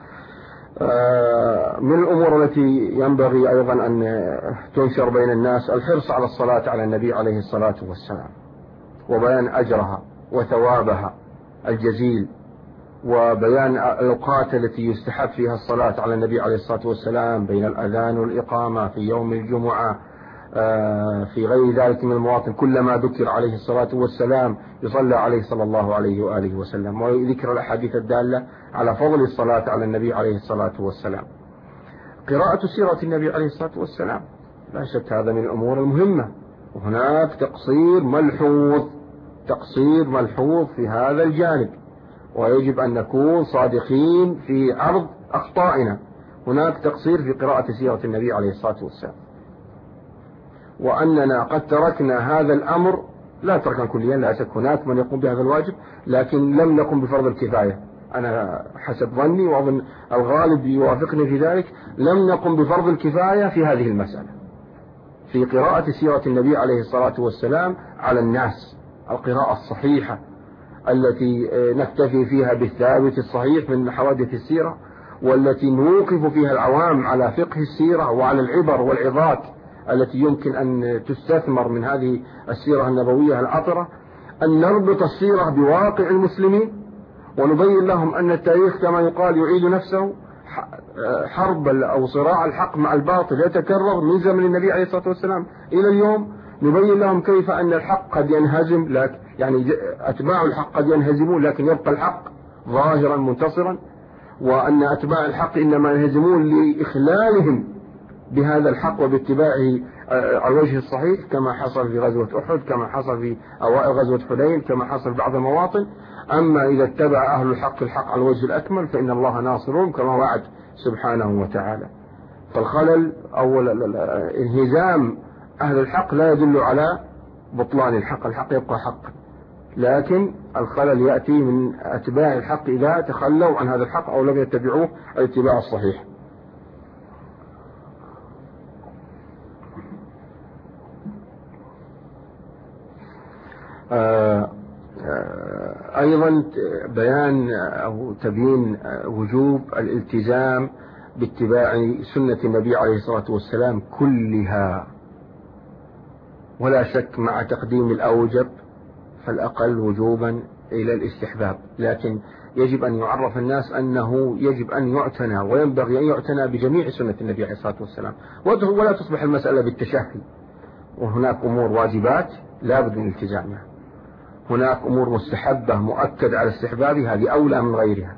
من الأمور التي ينبغي أيضا أن تنشر بين الناس الحرص على الصلاة على النبي عليه الصلاة والسلام، وبيان أجرها وثوابها الجزيل، وبيان الأوقات التي يستحب فيها الصلاة على النبي عليه الصلاة والسلام بين الأذان والإقامة في يوم الجمعة، في غير ذلك من المواطن. كلما ذكر عليه الصلاة والسلام يصلى عليه صلى الله عليه وآله وسلم، وذكر الأحاديث الدالة على فضل الصلاة على النبي عليه الصلاة والسلام. قراءة سيرة النبي عليه الصلاة والسلام لا شك هذا من الأمور المهمة، وهناك تقصير ملحوظ في هذا الجانب، ويجب أن نكون صادقين في عرض أخطائنا. هناك تقصير في قراءة سيرة النبي عليه الصلاة والسلام، وأننا قد تركنا هذا الأمر، لا تركا كليا لا شك، هناك من يقوم بهذا الواجب، لكن لم نقم بفرض الكفاية. أنا حسب ظني وأظن الغالب يوافقني في ذلك، لم نقم بفرض الكفاية في هذه المسألة، في قراءة سيرة النبي عليه الصلاة والسلام على الناس، القراءة الصحيحة التي نكتفي فيها بالثابت الصحيح من حوادث السيرة، والتي نوقف فيها العوام على فقه السيرة وعلى العبر والعظات التي يمكن أن تستثمر من هذه السيرة النبوية العطرة. أن نربط السيرة بواقع المسلمين ونبين لهم أن التاريخ كما يقال يعيد نفسه، حرب أو صراع الحق مع الباطل يتكرر من زمن النبي عليه الصلاة والسلام إلى اليوم. نبين لهم كيف أن الحق قد ينهزم، لكن يعني أتباع الحق قد ينهزمون لكن يبقى الحق ظاهرا منتصرا، وأن أتباع الحق إنما ينهزمون لإخلالهم بهذا الحق وباتباعه على الوجه الصحيح، كما حصل في غزوة أحد، كما حصل في أوائل غزوة حنين، كما حصل في بعض المواطن. أما إذا اتبع أهل الحق الحق على الوجه الأكمل فإن الله ناصرهم كما وعد سبحانه وتعالى. فالخلل أو انهزام أهل الحق لا يدل على بطلان الحق، الحق يبقى حق، لكن الخلل يأتي من أتباع الحق إذا تخلوا عن هذا الحق أو لم يتبعوه الاتباع الصحيح. أيضا بيان أو تبيين وجوب الالتزام باتباع سنة النبي عليه الصلاة والسلام كلها، ولا شك مع تقديم الأوجب فالأقل وجوبا إلى الاستحباب، لكن يجب أن يعرف الناس أنه يجب أن يعتنى وينبغي أن يعتنى بجميع سنة النبي عليه الصلاة والسلام، ولا تصبح المسألة بالتشهي. وهناك أمور واجبات لا بد من التزامها، هناك أمور مستحبة مؤكد على استحبابها، هذه أولى من غيرها.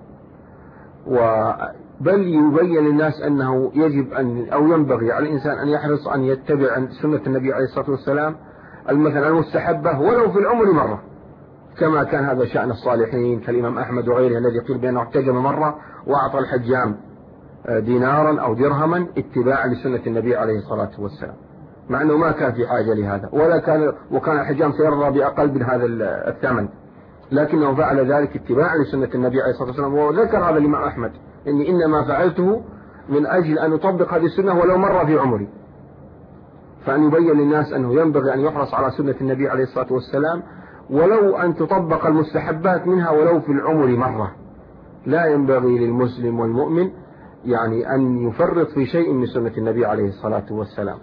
بل يبين للناس أنه يجب أن أو ينبغي على الإنسان أن يحرص أن يتبع سنة النبي عليه الصلاة والسلام المثلا المستحبة ولو في العمر مرة، كما كان هذا شأن الصالحين كالإمام أحمد وغيره الذي قيل بأنه احتجم مرة وأعطى الحجام دينارا أو درهما اتباعا لسنة النبي عليه الصلاة والسلام، مع أنه ما كان في حاجة لهذا وكان الحجام سيرضى بأقل من هذا الثمن، لكنه فعل ذلك اتباعا لسنة النبي عليه الصلاة والسلام. وذكر هذا الإمام أحمد إني إنما فعلته من أجل أن أطبق هذه السنة ولو مرة في عمري. فأن يبين للناس أنه ينبغي أن يحرص على سنة النبي عليه الصلاة والسلام ولو أن تطبق المستحبات منها ولو في العمر مرة. لا ينبغي للمسلم والمؤمن يعني أن يفرط في شيء من سنة النبي عليه الصلاة والسلام.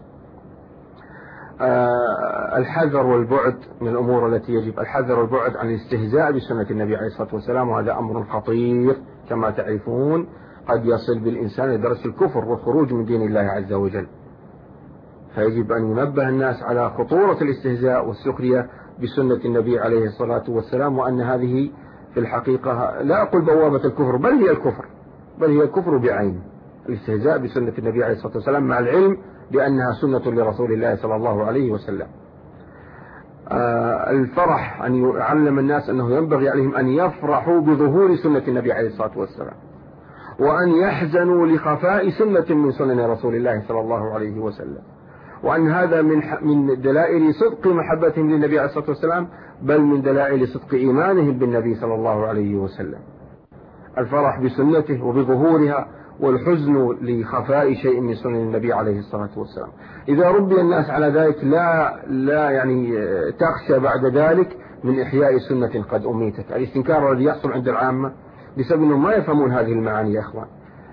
الحذر والبعد من الأمور التي يجب الحذر والبعد عن الاستهزاء بسنة النبي عليه الصلاة والسلام، وهذا أمر خطير كما تعرفون، قد يصل بالإنسان لدرجة الكفر والخروج من دين الله عز وجل. فيجب أن ينبه الناس على خطورة الاستهزاء والسخرية بسنة النبي عليه الصلاة والسلام، وأن هذه في الحقيقة لا أقول بوابة الكفر بل هي الكفر، بل هي الكفر بعينه، الاستهزاء بسنة النبي عليه الصلاة والسلام مع العلم بأنها سنة لرسول الله صلى الله عليه وسلم. الفرح أن يعلم الناس أنه ينبغي عليهم أن يفرحوا بظهور سنة النبي عليه الصلاة والسلام، وأن يحزنوا لخفاء سنة من سنن رسول الله صلى الله عليه وسلم، وأن هذا من دلائل صدق محبتهم للنبي عليه الصلاة والسلام، بل من دلائل صدق إيمانهم بالنبي صلى الله عليه وسلم. الفرح بسنته وبظهورها، والحزن لخفاء شيء من سنن النبي عليه الصلاة والسلام. إذا ربي الناس على ذلك لا يعني تخشى بعد ذلك من إحياء سنة قد أميتت. الاستنكار الذي يحصل عند العامة بسبب أنهم ما يفهمون هذه المعاني يا أخوان،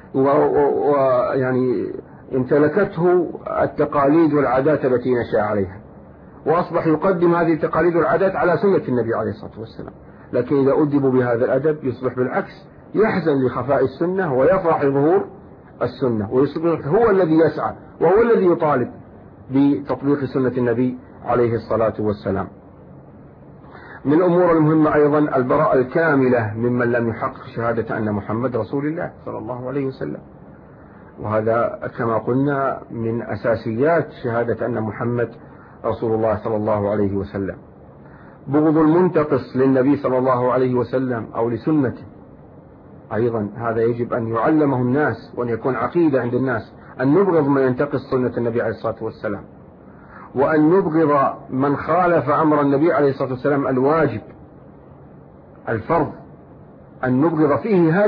ويعني امتلكته التقاليد والعادات التي نشأ عليها، وأصبح يقدم هذه التقاليد والعادات على سنة النبي عليه الصلاة والسلام. لكن إذا أدبوا بهذا الأدب يصبح بالعكس، يحزن لخفاء السنة ويفرح بظهور السنة، ويصبح هو الذي يسعى وهو الذي يطالب بتطبيق سنة النبي عليه الصلاة والسلام. من الأمور المهمة أيضا البراءة الكاملة ممن لم يحقق شهادة أن محمد رسول الله صلى الله عليه وسلم، وهذا كما قلنا من أساسيات شهادة أن محمد رسول الله صلى الله عليه وسلم. بغض المنتقص للنبي صلى الله عليه وسلم أو لسنته أيضا هذا يجب أن يعلمه الناس، وأن يكون عقيدة عند الناس أن نبغض من ينتقص سنة النبي عليه الصلاة والسلام. وأن نبغض من خالف أمر النبي عليه الصلاة والسلام الواجب الفرض، أن نبغض فيه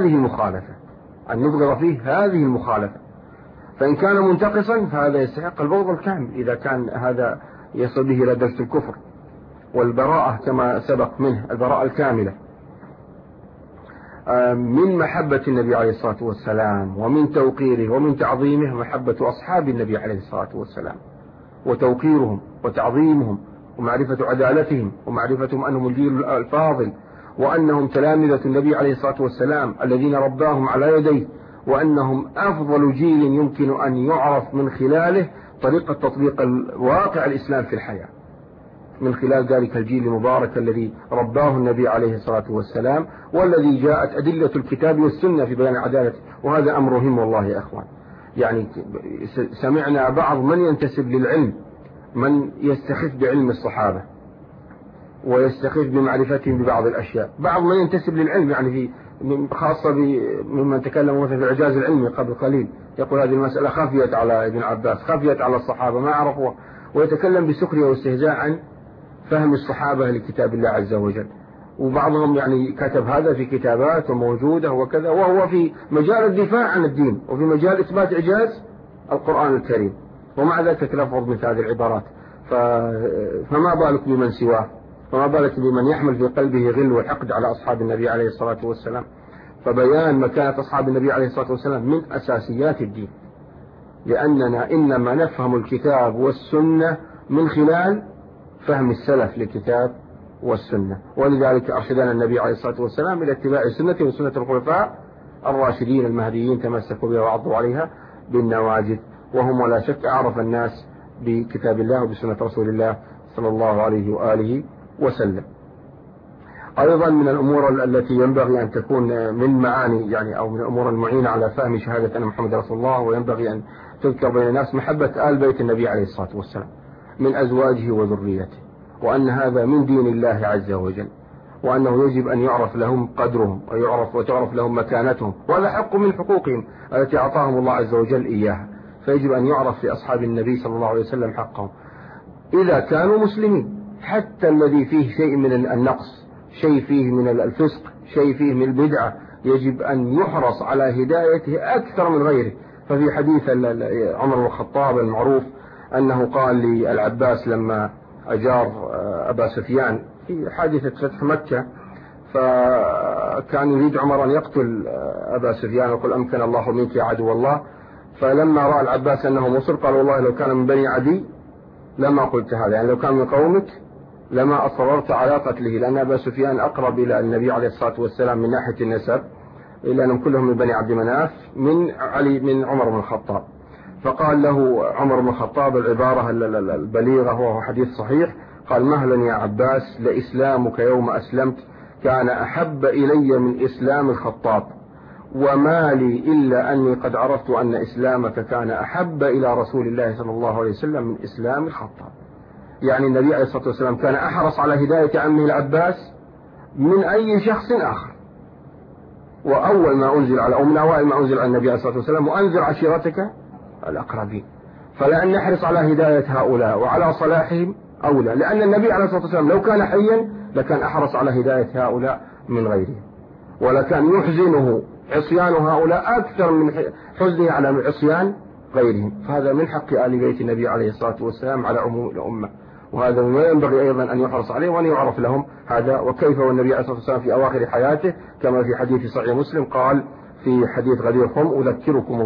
هذه المخالفة، فإن كان منتقصا فهذا يستحق البغض الكامل إذا كان هذا يصل به إلى درجة الكفر والبراءة كما سبق منه، البراءة الكاملة. من محبة النبي عليه الصلاة والسلام ومن توقيره ومن تعظيمه محبة أصحاب النبي عليه الصلاة والسلام، وتوقيرهم وتعظيمهم ومعرفة عدالتهم ومعرفتهم أنهم الجيل الفاضل، وأنهم تلامذة النبي عليه الصلاة والسلام الذين رباهم على يديه، وأنهم أفضل جيل يمكن أن يعرف من خلاله طريقة تطبيق الواقع الإسلام في الحياة، من خلال ذلك الجيل المبارك الذي رباه النبي عليه الصلاة والسلام، والذي جاءت أدلة الكتاب والسنة في بيان عدالته. وهذا أمر مهم والله يا أخوان. يعني سمعنا بعض من ينتسب للعلم من يستخف بعلم الصحابة ويستخف بمعرفتهم ببعض الأشياء، بعض من ينتسب للعلم يعني في خاصة ممن تكلم مثلا في الإعجاز العلمي قبل قليل، يقول هذه المسألة خفيت على ابن عباس، خفيت على الصحابة ما عرفوها، ويتكلم بسخرية واستهزاء عن فهم الصحابة لكتاب الله عز وجل. وبعضهم يعني كتب هذا في كتابات وموجودة وكذا، وهو في مجال الدفاع عن الدين وفي مجال إثبات إعجاز القرآن الكريم، ومع ذلك تلفظ مثل هذه العبارات. فما بالك بمن سواه، فما بالك بمن يحمل في قلبه غل وحقد على أصحاب النبي عليه الصلاة والسلام. فبيان مكانة أصحاب النبي عليه الصلاة والسلام من أساسيات الدين، لأننا إنما نفهم الكتاب والسنة من خلال فهم السلف للكتاب والسنة، ولذلك أرشدنا النبي عليه الصلاة والسلام إلى اتباع سنته وسنة الخلفاء الراشدين المهديين تمسكوا بها وعضوا عليها بالنواجذ، وهم ولا شك أعرف الناس بكتاب الله وبسنة رسول الله صلى الله عليه وآله وسلم. أيضا من الأمور التي ينبغي أن تكون من معاني يعني أو من الأمور المعينة على فهم شهادة أن محمد رسول الله وينبغي أن تذكر بين الناس محبة آل بيت النبي عليه الصلاة والسلام من أزواجه وذريته، وأن هذا من دين الله عز وجل، وأنه يجب أن يعرف لهم قدرهم وتعرف لهم مكانتهم، وهذا حق من حقوقهم التي أعطاهم الله عز وجل إياها، فيجب أن يعرف لأصحاب النبي صلى الله عليه وسلم حقهم إذا كانوا مسلمين، حتى الذي فيه شيء من النقص، شيء فيه من الفسق، شيء فيه من البدعة، يجب أن يحرص على هدايته أكثر من غيره. ففي حديث عمر بن الخطاب المعروف أنه قال للعباس لما أجار أبا سفيان في حادثة فتح مكة، فكان يريد عمر أن يقتل أبا سفيان ويقول أمكن الله منك يا عدو الله، فلما رأى العباس أنه مصر قال والله لو كان من بني عدي لما قلت هذا، يعني لو كان من قومك لما أصررت على قتله، لأن أبا سفيان أقرب إلى النبي عليه الصلاة والسلام من ناحية النسب، إلا أنهم كلهم من بني عبد مناف من عمر بن الخطاب. فقال له عمر بن الخطاب العبارة البليغة وهو حديث صحيح، قال مهلا يا عباس لإسلامك يوم أسلمت كان أحب إلي من إسلام الخطاب، وما لي إلا أني قد عرفت أن إسلامك كان أحب إلى رسول الله صلى الله عليه وسلم من إسلام الخطاب. يعني النبي عليه الصلاة والسلام كان أحرص على هداية عمه العباس من أي شخص آخر، وأول ما أنزل على أو من أوائل ما أنزل على النبي عليه الصلاة والسلام وأنزل عشيرتك الأقربين، فلأن نحرص على هداية هؤلاء وعلى صلاحهم أولى، لأن النبي عليه الصلاة والسلام لو كان حيا لكان أحرص على هداية هؤلاء من غيرهم، ولكان يحزنه عصيان هؤلاء أكثر من حزنه على عصيان غيرهم. فهذا من حق آل بيت النبي عليه الصلاة والسلام على عموم الأمة، وهذا ما ينبغي أيضا أن يحرص عليه وأن يعرف لهم هذا. وكيف والنبي عليه الصلاة والسلام في أواخر حياته كما في حديث صحيح مسلم قال في حديث غدير خم أذكركم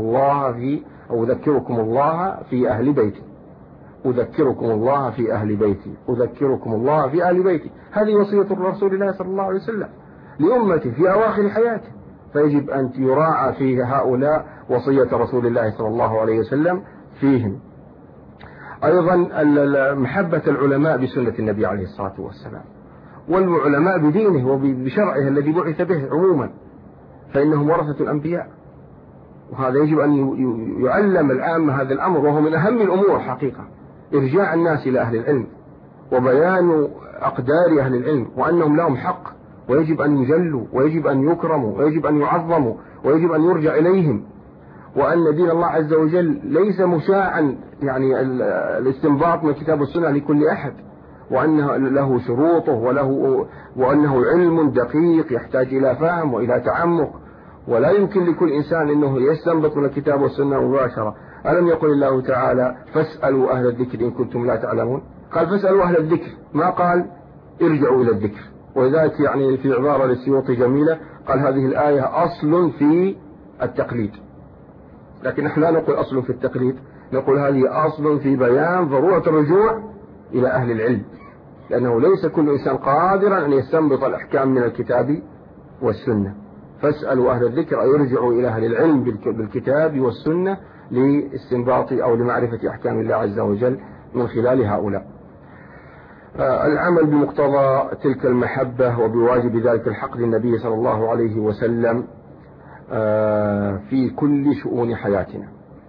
الله في أهل بيتي، أذكركم الله في أهل بيتي، أذكركم الله في أهل بيتي. هذه وصية رسول الله صلى الله عليه وسلم لأمته في أواخر حياته، فيجب أن يراعى في هؤلاء وصية رسول الله صلى الله عليه وسلم فيهم. أيضا محبة العلماء بسنة النبي عليه الصلاة والسلام، والعلماء بدينه وبشرعه الذي بعث به عموما، فإنهم ورثة الأنبياء، وهذا يجب أن يعلم العامة هذا الأمر، وهو من أهم الأمور حقيقة، إرجاع الناس إلى أهل العلم وبيان أقدار أهل العلم وأنهم لهم حق، ويجب أن يجلوا ويجب أن يكرموا ويجب أن يعظموا ويجب أن يرجع إليهم. وأن دين الله عز وجل ليس مشاعا يعني الاستنباط من الكتاب والسنة لكل أحد، وأنه له شروطه وأنه علم دقيق يحتاج إلى فهم وإلى تعمق، ولا يمكن لكل إنسان أنه يستنبط من الكتاب والسنة مباشرة. ألم يقل الله تعالى فاسألوا أهل الذكر إن كنتم لا تعلمون؟ قال فاسألوا أهل الذكر، ما قال ارجعوا إلى الذكر. ولذلك يعني في عبارة للسيوطي جميلة قال هذه الآية أصل في التقليد، لكن نحن لا نقول أصل في التقليد، نقول هذه أصل في بيان ضرورة الرجوع إلى أهل العلم، لأنه ليس كل إنسان قادرا أن يستنبط الأحكام من الكتاب والسنة. فاسألوا أهل الذكر أي يرجعوا إلى أهل العلم بالكتاب والسنة لاستنباط أو لمعرفة أحكام الله عز وجل من خلال هؤلاء. العمل بمقتضى تلك المحبة وبواجب ذلك الحق للنبي صلى الله عليه وسلم في كل شؤون حياتنا.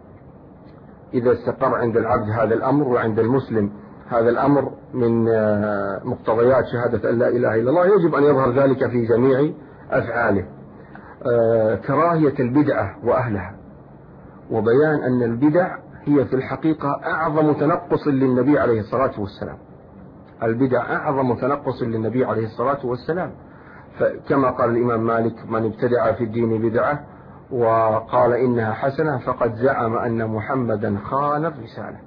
إذا استقر عند العبد هذا الأمر وعند المسلم هذا الأمر من مقتضيات شهادة أن لا إله إلا الله، يجب أن يظهر ذلك في جميع أفعاله. كراهية البدعة وأهلها، وبيان أن البدع هي في الحقيقة أعظم تنقص للنبي عليه الصلاة والسلام. البدع أعظم تنقص للنبي عليه الصلاة والسلام، فكما قال الإمام مالك من ابتدع في الدين بدعة وقال إنها حسنة فقد زعم أن محمدا خان الرسالة.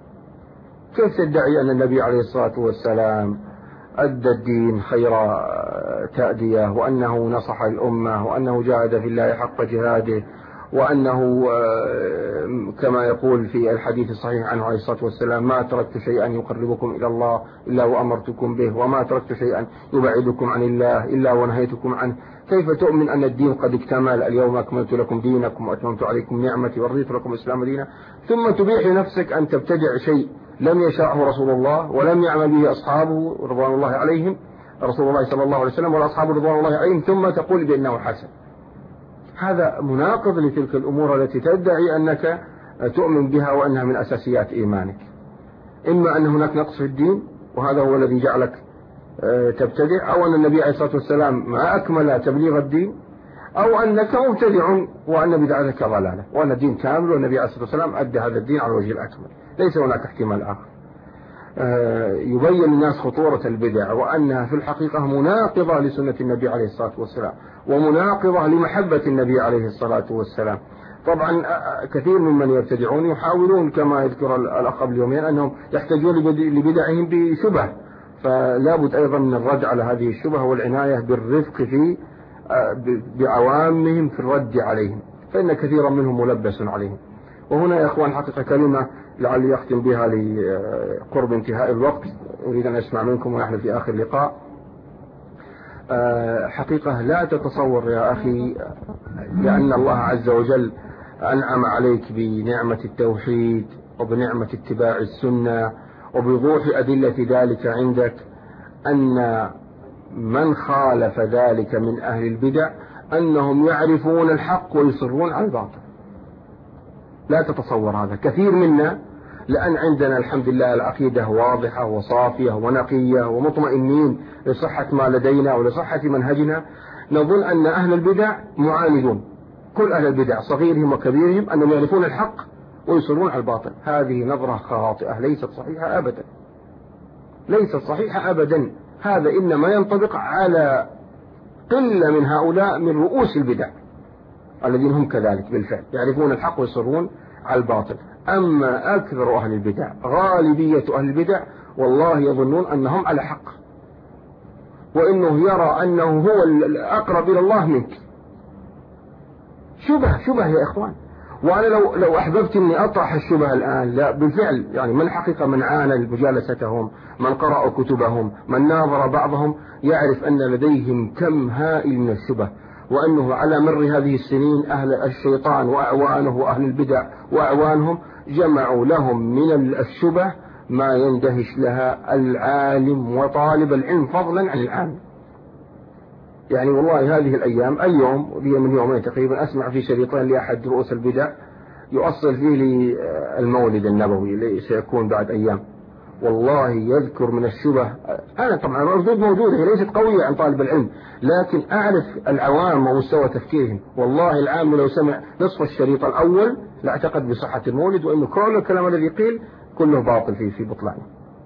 كيف تدعي أن النبي عليه الصلاة والسلام أدى الدين خير تأدية، وأنه نصح الأمة، وأنه جاهد في الله حق جهاده، وأنه كما يقول في الحديث الصحيح عنه عليه الصلاة والسلام ما تركت شيئا يقربكم إلى الله إلا وأمرتكم به، وما تركت شيئا يبعدكم عن الله إلا ونهيتكم عنه. كيف تؤمن أن الدين قد اكتمل؟ اليوم أكملت لكم دينكم وأتممت عليكم نعمتي ورضيت لكم الإسلام دينا، ثم تبيح لنفسك أن تبتدع شيء لم يشاءه رسول الله ولم يعمل به أصحابه رضوان الله عليهم، رسول الله صلى الله عليه وسلم ولا أصحابه رضوان الله عليهم، ثم تقول بأنه حسن. هذا مناقض لتلك الأمور التي تدعي أنك تؤمن بها وأنها من أساسيات إيمانك. إما أن هناك نقص في الدين وهذا هو الذي جعلك تبتدع، أو أن النبي عليه الصلاة والسلام ما أكمل تبليغ الدين، أو أنك مبتدع وأن بدعتك ضلالة، وأن الدين كامل والنبي عليه الصلاة والسلام أدى هذا الدين على الوجه الأكمل. ليس هناك احتمال آخر. يبين للناس خطورة البدع وأنها في الحقيقة مناقضة لسنة النبي عليه الصلاة والسلام ومناقضة لمحبة النبي عليه الصلاة والسلام. طبعا كثير ممن يبتدعون يحاولون كما يذكر الأخ قبل يومين أنهم يحتاجون لبدعهم بشبه، فلا بد أيضا من الرد على هذه الشبه والعناية بالرفق في بعوامهم في الرد عليهم، فإن كثيرا منهم ملبس عليهم. وهنا يا أخوان حقيقة كلمة لعلي أختم بها لقرب انتهاء الوقت، أريد أن أسمع منكم ونحن في آخر لقاء. حقيقة لا تتصور يا أخي لأن الله عز وجل أنعم عليك بنعمة التوحيد وبنعمة اتباع السنة وبوضوح أدلة ذلك عندك أن من خالف ذلك من أهل البدع أنهم يعرفون الحق ويصرون على الباطل. لا تتصور هذا. كثير منا لأن عندنا الحمد لله العقيدة واضحة وصافية ونقية ومطمئنين لصحة ما لدينا ولصحة منهجنا، نظن أن أهل البدع معاندون. كل أهل البدع صغيرهم وكبيرهم أنهم يعرفون الحق ويصرون على الباطل. هذه نظرة خاطئة ليست صحيحة أبدا، ليست صحيحة أبدا. هذا إنما ينطبق على قلة من هؤلاء من رؤوس البدع الذين هم كذلك بالفعل يعرفون الحق ويصرون على الباطل. أما أكثر أهل البدع غالبية أهل البدع والله يظنون أنهم على حق، وإنه يرى أنه هو الأقرب إلى الله منك. شبه يا إخوان. وأنا لو أحببت أني أطرح الشبه الآن، لا بالفعل يعني من حقيقة من عانى مجالستهم، من قرأ كتبهم، من ناظر بعضهم، يعرف أن لديهم كم هائل من الشبه، وأنه على مر هذه السنين أهل الشيطان وأعوانه وأهل البدع وأعوانهم جمعوا لهم من الشبه ما يندهش لها العالم وطالب العلم فضلا عن العالم. يعني والله هذه الأيام اليوم هي من يومين تقريبا أسمع في شريطين لأحد رؤوس البدع يؤصل فيه للمولد النبوي اللي سيكون بعد أيام، والله يذكر من الشبه. أنا طبعا الردود موجودة، هي ليست قوية عن طالب العلم، لكن أعرف العوام ومستوى تفكيرهم. والله العام لو سمع نصف الشريط الأول لاعتقد بصحة المولد، وإنه كل الكلام الذي قيل كله باطل في بطلانه.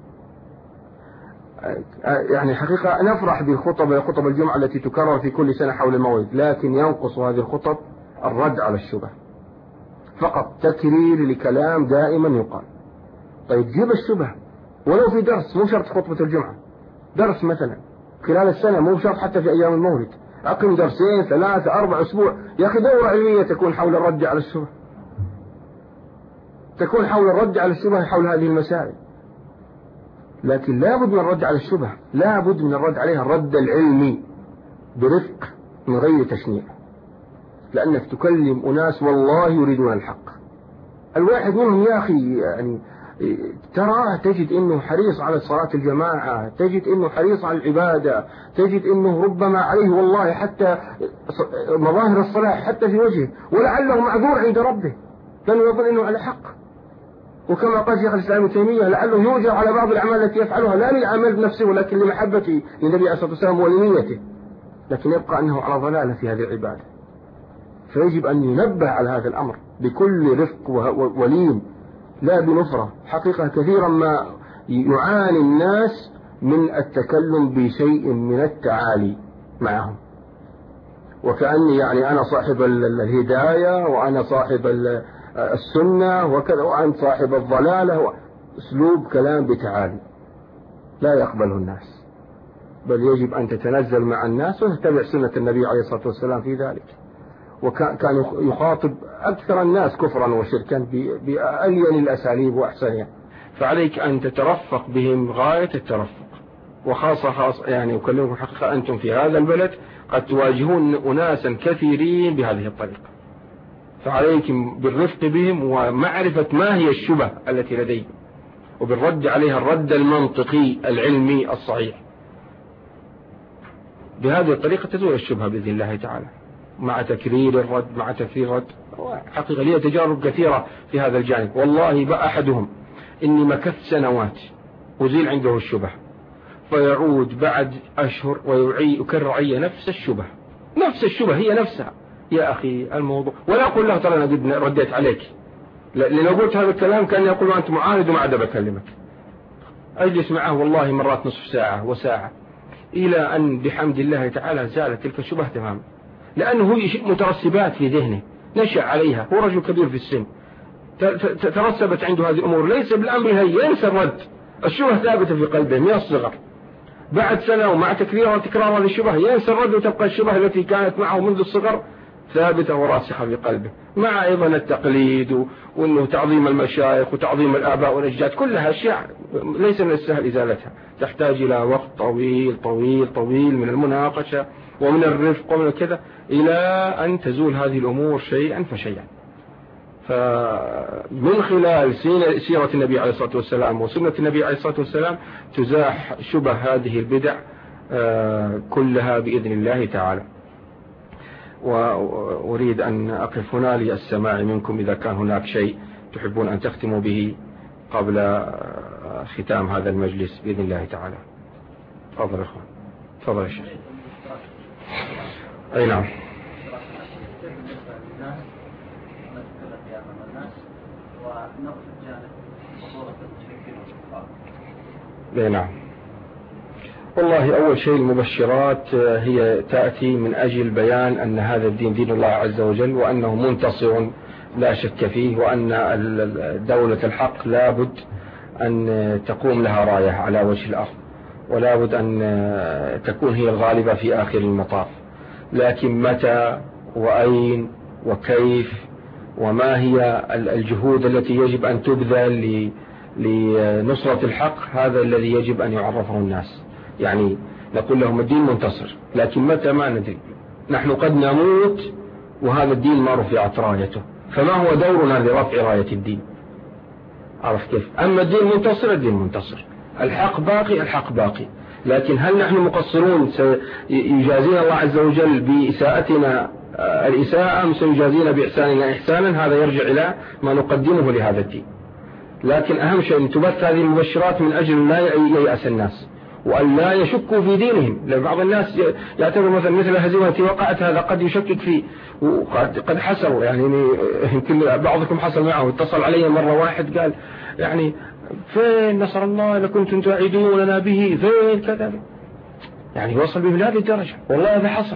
يعني حقيقة نفرح بخطب الجمعة التي تكرر في كل سنة حول المولد، لكن ينقص هذه الخطب الرد على الشبه، فقط تكرير لكلام دائما يقال. طيب جيب الشبه ولو في درس، مو شرط خطبة الجمعة، درس مثلا خلال السنة، مو شرط حتى في أيام المولد، أقم درسين 3 4 أسبوع يا أخي، دورة علمية تكون حول الرد على الشبه، تكون حول الرد على الشبه حول هذه المسائل. لكن لا بد من الرد على الشبه، لا بد من الرد عليها الرد العلمي برفق من غير تشنيع، لأنك تكلم أناس والله يريدون الحق. الواحد منهم يا أخي يعني تراه تجد أنه حريص على صلاة الجماعة، تجد أنه حريص على العبادة، تجد أنه ربما عليه والله حتى مظاهر الصلاح حتى في وجهه، ولعله معذور عند ربه لأنه يظن أنه على حق. وكما قال شيخ الإسلام ابن تيمية لعله يؤجر على بعض الأعمال التي يفعلها لا للعمل بنفسه ولكن لمحبته للنبي عليه الصلاة والسلام ولنيته، لكن يبقى أنه على ضلالة في هذه العبادة. فيجب أن ينبه على هذا الأمر بكل رفق ولين، لا بنفرة. حقيقة كثيرا ما يعاني الناس من التكلم بشيء من التعالي معهم، وكأني يعني أنا صاحب الهداية وأنا صاحب السنة وكذا وأنت صاحب الضلالة، أسلوب كلام بتعالي لا يقبله الناس، بل يجب أن تتنزل مع الناس وتتبع سنة النبي عليه الصلاة والسلام في ذلك. وكان يخاطب أكثر الناس كفرا وشركا بألين الأساليب وأحسنها، فعليك أن تترفق بهم غاية الترفق. وخاصة يعني أكلمكم حقيقة أنتم في هذا البلد قد تواجهون أناسا كثيرين بهذه الطريقة، فعليكم بالرفق بهم ومعرفة ما هي الشبه التي لديهم وبالرد عليها الرد المنطقي العلمي الصحيح. بهذه الطريقة تزول الشبهة بإذن الله تعالى، مع تكرير الرد مع تكرير الرد. حقيقة لي تجارب كثيرة في هذا الجانب، والله بقى أحدهم إني مكثت سنوات وزيل عنده الشبه، فيعود بعد أشهر ويكرر علي نفس الشبه هي نفسها. يا أخي الموضوع، ولا أقول له ترى أنا رديت عليك، لأن قلت هذا الكلام كان يقول أنت معاند وما عاد بكلمك. أجلس معه والله مرات نصف ساعة وساعة، إلى أن بحمد الله تعالى زالت تلك الشبه تماما، لأنه هو مترسبات في ذهنه نشأ عليها. هو رجل كبير في السن، ترسبت عنده هذه الأمور، ليس بالأمر هي ينسى الرد. الشبه ثابتة في قلبه من الصغر، بعد سنة ومع تكرير وتكرار هذه الشبه ينسى الرد، وتبقى الشبه التي كانت معه منذ الصغر ثابتة وراسخة في قلبه، مع أيضا التقليد وأنه تعظيم المشايخ وتعظيم الآباء والأجداد، كلها أشياء ليس من السهل إزالتها، تحتاج إلى وقت طويل طويل طويل من المناقشة ومن الرفق ومن كذا إلى أن تزول هذه الأمور شيئا فشيئا. فمن خلال سيرة النبي عليه الصلاة والسلام وسنة النبي عليه الصلاة والسلام تزاح شبه هذه البدع كلها بإذن الله تعالى. وأريد أن أقف هنا للسماع منكم إذا كان هناك شيء تحبون أن تختموا به قبل ختام هذا المجلس بإذن الله تعالى. تفضل أخوان، تفضل يا شيخ. أي نعم. أي نعم. والله أول شيء المبشرات هي تأتي من أجل بيان أن هذا الدين دين الله عز وجل، وأنه منتصر لا شك فيه، وأن دولة الحق لابد أن تقوم لها راية على وجه الأرض، ولا بد أن تكون هي الغالبة في آخر المطاف. لكن متى وأين وكيف وما هي الجهود التي يجب أن تبذل لنصرة الحق، هذا الذي يجب أن يعرفه الناس. يعني نقول لهم الدين منتصر، لكن متى ما ندري، نحن قد نموت وهذا الدين ما رفعت رايته، فما هو دورنا لرفع راية الدين؟ عرف كيف؟ أما الدين منتصر، الدين منتصر، الحق باقي، الحق باقي. لكن هل نحن مقصرون سيجازينا الله عز وجل بإساءتنا الإساءة أم سيجازينا بإحساننا إحسانا؟ هذا يرجع إلى ما نقدمه لهذا الدين. لكن أهم شيء أن تبث هذه المبشرات من أجل لا ييأس الناس وأن لا يشكوا في دينهم، لأن بعض الناس يعتبر مثل الهزيمة التي وقعت هذا قد يشكك فيه، وقد حصل يعني يمكن بعضكم حصل معه، اتصل علي مرة واحد قال يعني فين نصر الله لكنتم تعيدوننا به، فين كذا، يعني وصل به لهذه الدرجة. والله هذا حصل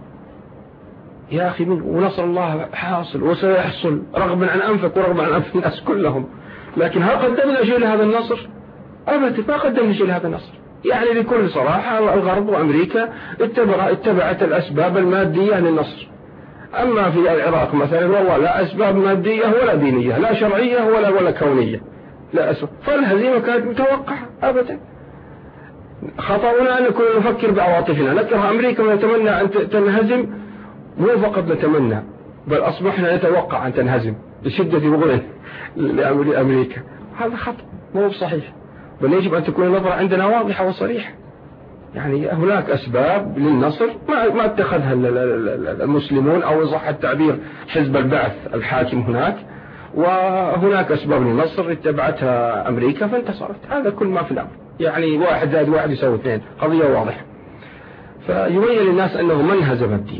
يا أخي، ونصر الله حاصل وسيحصل رغبا عن أنفك ورغبا عن أنف الناس كلهم، لكن هل قدمنا شيء لهذا النصر؟ أبدا ما قدمنا شيء لهذا النصر. يعني بكل صراحة الغرب وأمريكا اتبعت الأسباب المادية للنصر. أما في العراق مثلا والله لا أسباب مادية ولا دينية، لا شرعية ولا كونية، لا أسباب، فالهزيمة كانت متوقعة أبدا. خطأنا أن نكون نفكر بعواطفنا، نكره أمريكا ونتمنى أن تنهزم، مو فقط نتمنى بل أصبحنا نتوقع أن تنهزم لشدة بغضنا لأمريكا. هذا خطأ مو صحيح، بل يجب أن تكون النظرة عندنا واضحة وصريحة. يعني هناك أسباب للنصر ما اتخذها المسلمون أو صح التعبير حزب البعث الحاكم هناك، وهناك أسباب للنصر اتبعتها أمريكا فانتصرت. هذا كل ما في الأمر، يعني 1 زائد 1 يساوي 2، قضية واضحة. فيبين للناس أنه من هزم الدين،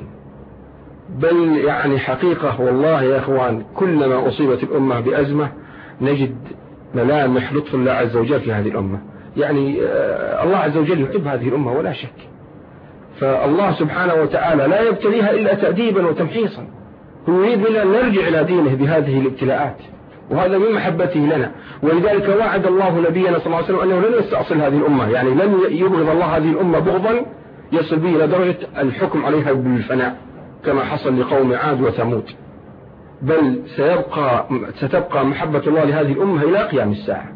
بل يعني حقيقة والله يا أخوان كلما أصيبت الأمة بأزمة نجد ملامح لطف الله عز وجل في هذه الأمة. يعني الله عز وجل يحب هذه الأمة ولا شك، فالله سبحانه وتعالى لا يبتليها إلا تأديبا وتمحيصا، هو يريد أن نرجع إلى دينه بهذه الابتلاءات، وهذا من محبته لنا. ولذلك وعد الله نبينا صلى الله عليه وسلم أنه لن يستأصل هذه الأمة، يعني لن يبغض الله هذه الأمة بغضا يصل به إلى درجة الحكم عليها بالفناء كما حصل لقوم عاد وثمود، بل ستبقى محبة الله لهذه الأمة إلى قيام الساعة.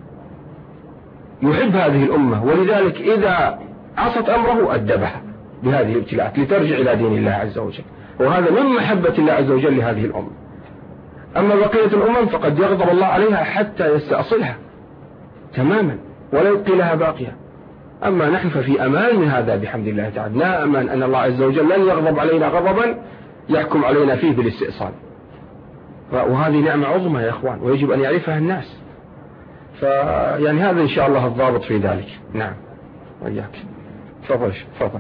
يحب هذه الأمة، ولذلك إذا عصت أمره أدبها بهذه الابتلاءات لترجع إلى دين الله عز وجل، وهذا من محبة الله عز وجل لهذه الأمة. أما بقية الأمم فقد يغضب الله عليها حتى يستأصلها تماما ولا يبقي لها باقية. أما نحن ففي أمان من هذا بحمد الله تعالى، نأمن أن الله عز وجل لن يغضب علينا غضبا يحكم علينا فيه بالاستئصال، وهذه نعمة عظمى يا أخوان ويجب أن يعرفها الناس. فيعني هذا إن شاء الله الضابط في ذلك. نعم وإياك. تفضل.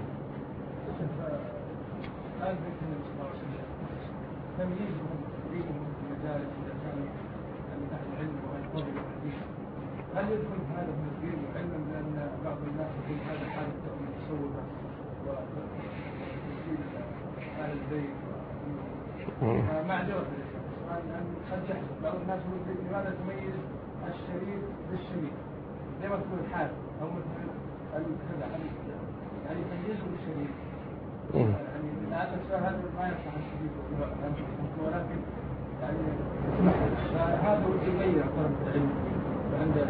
هل يدخل هذا في الدين علما بأن بعض الناس يقول هذا حالة تصوبة وتسجيل أهل البيت معذرة قد يحصل بعض الناس يقول لماذا تميز الشريف بالشريف زي ما تقول الحال أو مثل كذا يعني تمييزه بالشريف يعني هذا السؤال هذا ما يصح الشريف ولكن يعني هذا ودي يغير طلب العلم عند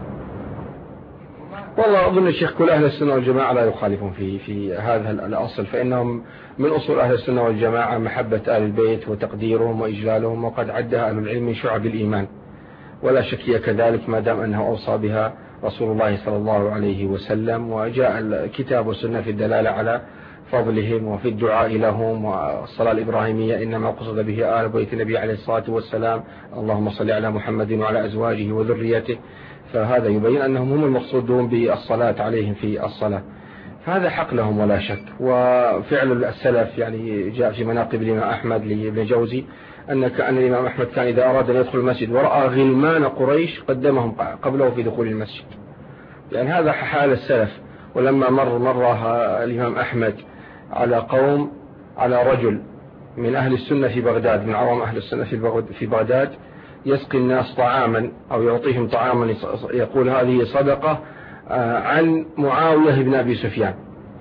والله أظن الشيخ كل أهل السنة والجماعة لا يخالفون في هذا الأصل، فإنهم من أصول أهل السنة والجماعة محبة آل البيت وتقديرهم وإجلالهم، وقد عدها أهل العلم من شعب الإيمان ولا شك كذلك، ما دام أنه أوصى بها رسول الله صلى الله عليه وسلم، وجاء الكتاب والسنة في الدلالة على فضلهم وفي الدعاء لهم، والصلاة الإبراهيمية إنما قصد به آل بيت النبي عليه الصلاة والسلام، اللهم صل على محمد وعلى أزواجه وذريته، فهذا يبين أنهم هم المقصودون بالصلاة عليهم في الصلاة، فهذا حق لهم ولا شك. وفعل السلف يعني جاء في مناقب الإمام أحمد لابن جوزي أن الإمام أحمد كان إذا أراد أن يدخل المسجد ورأى غلمان قريش قدمهم قبله في دخول المسجد، يعني هذا حال السلف. ولما مر الإمام أحمد على رجل من أهل السنة في بغداد، من عوام أهل السنة في بغداد، يسقي الناس طعاما أو يعطيهم طعاما، يقول هذه صدقة عن معاوية بن أبي سفيان.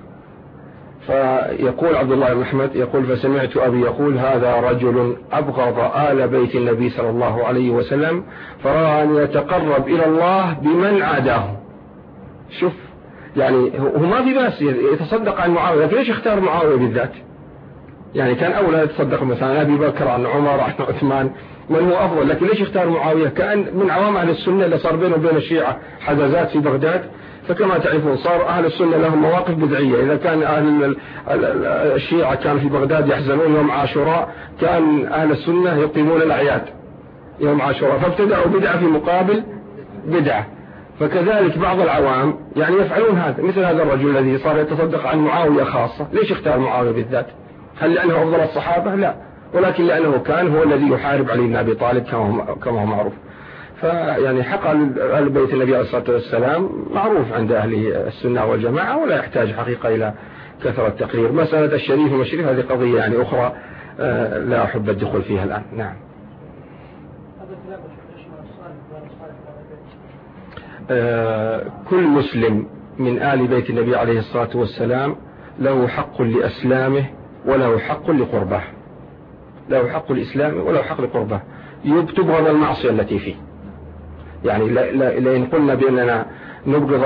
فيقول عبد الله بن أحمد يقول فسمعت أبي يقول هذا رجل أبغض آل بيت النبي صلى الله عليه وسلم فرأى أن يتقرب إلى الله بمن عاداه. شوف يعني هو ما في بأس يتصدق عن معاوية، لكن ليش اختار معاوية بالذات؟ يعني كان أولى يتصدق مثلا أبي بكر عن عمر عن عثمان من هو أفضل، لكن ليش اختار معاوية؟ كأن من عوام أهل السنة اللي صار بينه وبين الشيعة حزازات في بغداد، فكما تعرفون صار أهل السنة لهم مواقف بدعية. إذا كان أهل الشيعة كان في بغداد يحزنون يوم عاشوراء، كان أهل السنة يقيمون الأعياد يوم عاشوراء، فابتدعوا بدعة في مقابل بدعة. فكذلك بعض العوام يعني يفعلون هذا، مثل هذا الرجل الذي صار يتصدق عن معاوية خاصة. ليش اختار معاوية بالذات؟ هل لأنه أفضل الصحابة؟ لا، ولكن لأنه كان هو الذي يحارب علي بن أبي طالب كما هو معروف. فيعني حق أهل بيت النبي عليه الصلاة والسلام معروف عند أهل السنة والجماعة، ولا يحتاج حقيقة إلى كثرة تقرير. مسألة الشريف والمشريف هذه قضية يعني أخرى لا أحب الدخول فيها الآن. نعم. كل مسلم من آل بيت النبي عليه الصلاة والسلام له حق لأسلامه وله حق لقربه، له حق لإسلامه وله حق لقربه. تبغض المعصية التي فيه، يعني لأن قلنا بأننا نبغض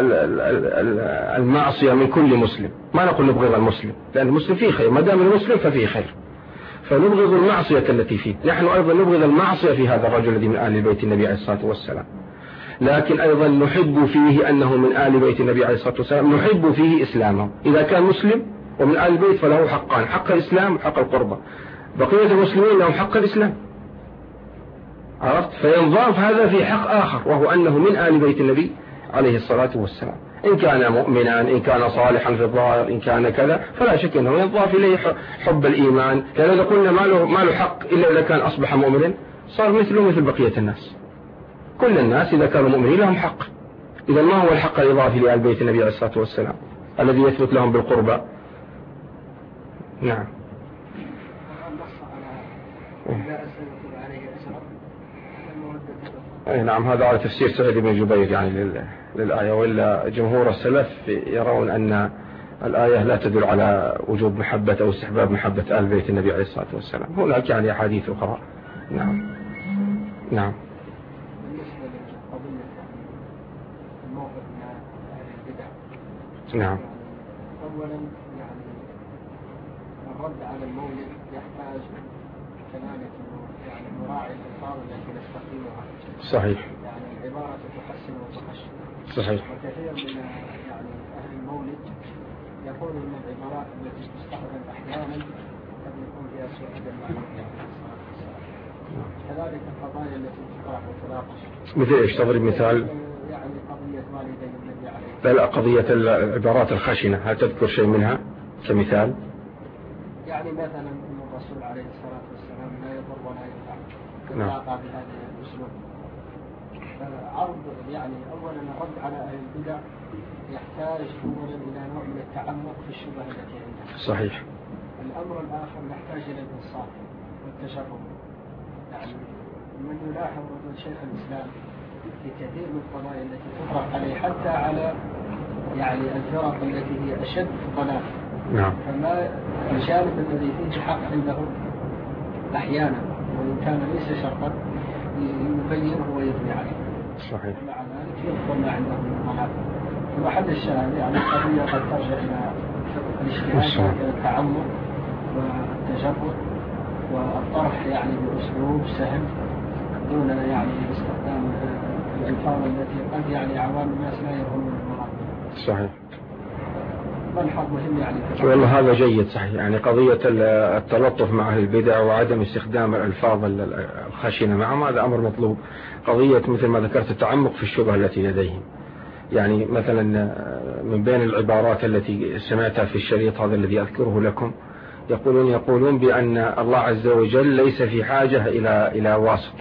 المعصية من كل مسلم، ما نقول نبغض المسلم، لأن المسلم فيه خير، ما دام المسلم ففيه خير، فنبغض المعصية التي فيه. نحن أيضا نبغض المعصية في هذا الرجل الذي من آل بيت النبي عليه الصلاة والسلام، لكن أيضا نحب فيه أنه من آل بيت النبي عليه الصلاة والسلام، نحب فيه إسلامه. إذا كان مسلم ومن آل البيت فله حقان، حق الإسلام وحق القربة. بقية المسلمين لهم حق الإسلام، عرفت؟ فينضاف هذا في حق آخر، وهو أنه من آل بيت النبي عليه الصلاة والسلام، إن كان مؤمنا، إن كان صالحا في الظاهر، إن كان كذا، فلا شك أنه ينضاف إليه حب الإيمان. لأن إذا قلنا ما له حق إلا إذا كان أصبح مؤمنا صار مثله مثل بقية الناس. كل الناس إذا كانوا مؤمنين لهم حق. إذا ما هو الحق الإضافي لآل بيت النبي عليه الصلاة والسلام الذي يثبت لهم بالقربة؟ نعم. نعم، هذا على تفسير سعيد بن جبير يعني للآية، وإلا جمهور السلف يرون أن الآية لا تدل على وجوب محبة أو استحباب محبة آل بيت النبي عليه الصلاة والسلام. هناك يعني أحاديث أخرى. نعم. نعم. نعم. أولا يعني الرد على المولد يحتاج كذلك يعني مراعي الألفاظ التي نستخدمها. صحيح. يعني العبارة تحسن وتخشن. صحيح. وكثير من يعني أهل المولد يقول أن العبارات التي تستخدم أحيانا قد يكون فيها سوء أدب مع النبي عليه الصلاة والسلام. كذلك القضايا التي تطرح وتناقش. مثل إيش؟ تضرب مثال؟ يعني قضية والدي النبي عليه. لا، قضية العبارات الخشنة، هل تذكر شيء منها كمثال؟ يعني مثلا أن الرسول عليه الصلاة والسلام لا يضر ولا ينفع، يتلاقى بهذا الأسلوب. عرض يعني أولا الرد على أهل البدع يحتاج أولا إلى نوع من التعمق في الشبهة التي عندها. صحيح. الأمر الآخر يحتاج إلى الإنصاف والتشرف. يعني من يلاحظ رجل شيخ الإسلام في كثير من القضايا التي تطرح عليه، حتى على يعني الفرق التي هي أشد ضلال. نعم. فما الجانب الذي فيه حق عنده أحيانا وإن كان ليس شرطا يبينه ويبني عليه. صحيح. مع ذلك يفضل ما عنده من الضلال. ومحل الشاهد يعني القضية قد ترجع إلى الاجتهاد إلى التعمق والتجرد والطرح يعني بأسلوب سهل دون يعني استخدام الألفاظ التي قد يعني عوام الناس لا يفهمون المراد. صحيح. ملحظ مهم يعني. والله هذا جيد. صحيح. يعني قضية التلطف مع أهل البدع وعدم استخدام الألفاظ الخشنة معهم هذا أمر مطلوب. قضية مثل ما ذكرت التعمق في الشبهة التي لديهم. يعني مثلا من بين العبارات التي سمعتها في الشريط هذا الذي أذكره لكم يقولون بأن الله عز وجل ليس في حاجة إلى واسطة.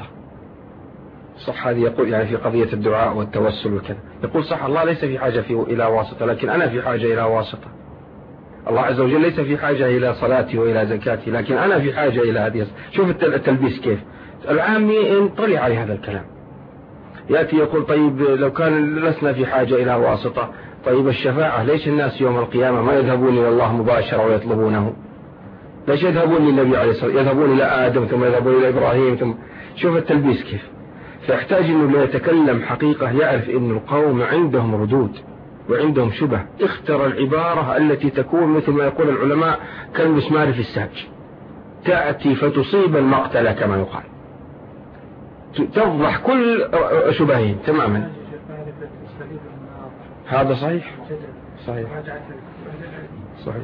صح هذه يقول يعني في قضية الدعاء والتوسل وكذا، يقول صح الله ليس في حاجة إلى واسطة، لكن أنا في حاجة إلى واسطة. الله عز وجل ليس في حاجة إلى صلاتي وإلى زكاتي، لكن أنا في حاجة إلى هذه. شوف التلبيس كيف. العامي ينطلع على هذا الكلام، يأتي يقول طيب لو كان لسنا في حاجة إلى واسطة، طيب الشفاعة ليش الناس يوم القيامة ما يذهبون إلى الله مباشرة ويطلبونه؟ ليش يذهبون للنبي عليه الصلاة والسلام؟ يذهبون إلى آدم ثم يذهبون إلى إبراهيم ثم. شوف التلبيس كيف. فيحتاج أنه يتكلم حقيقة يعرف أن القوم عندهم ردود وعندهم شبه. اختر العبارة التي تكون مثل ما يقول العلماء كالمسمار في الساج، تأتي فتصيب المقتل كما يقال، تفضح كل شبهين تماما. هذا صحيح. صحيح. صحيح.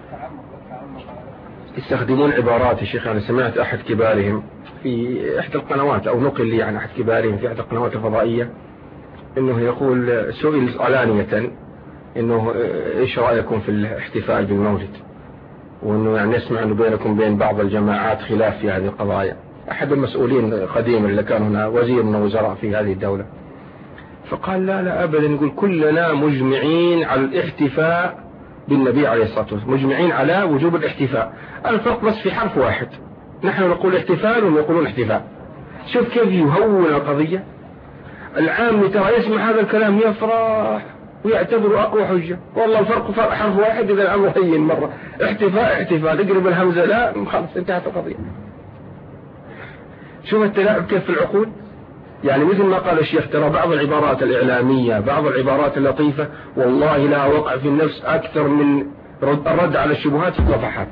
يستخدمون عبارات يا شيخ. أنا سمعت أحد كبارهم في إحدى القنوات أو نقل لي عن أحد كبارهم في إحدى القنوات الفضائية انه يقول سئل علانية انه ايش رأيكم في الاحتفال بالمولد، وانه يعني يسمع انه بينكم بين بعض الجماعات خلاف في هذه القضايا. احد المسؤولين قديما اللي كان هنا وزير من وزراء في هذه الدولة، فقال لا ابدا، يقول كلنا مجمعين على الاحتفاء بالنبي عليه الصلاة والسلام، مجمعين على وجوب الاحتفاء، الفرق بس في حرف واحد، نحن نقول احتفال وهم يقولون احتفاء. شوف كيف يهون القضية. العام ترى يسمع هذا الكلام يفرح ويعتبره أقوى حجة، والله الفرق فرق حرف واحد، إذا الأمر هين مرة احتفال اقرب الهمزة لا خلاص انتهت القضية. شوف التلاعب كيف في العقول. يعني مثل ما قال الشيخ، ترى بعض العبارات الإعلامية، بعض العبارات اللطيفة والله لا وقع في النفس أكثر من الرد على الشبهات في الصفحات.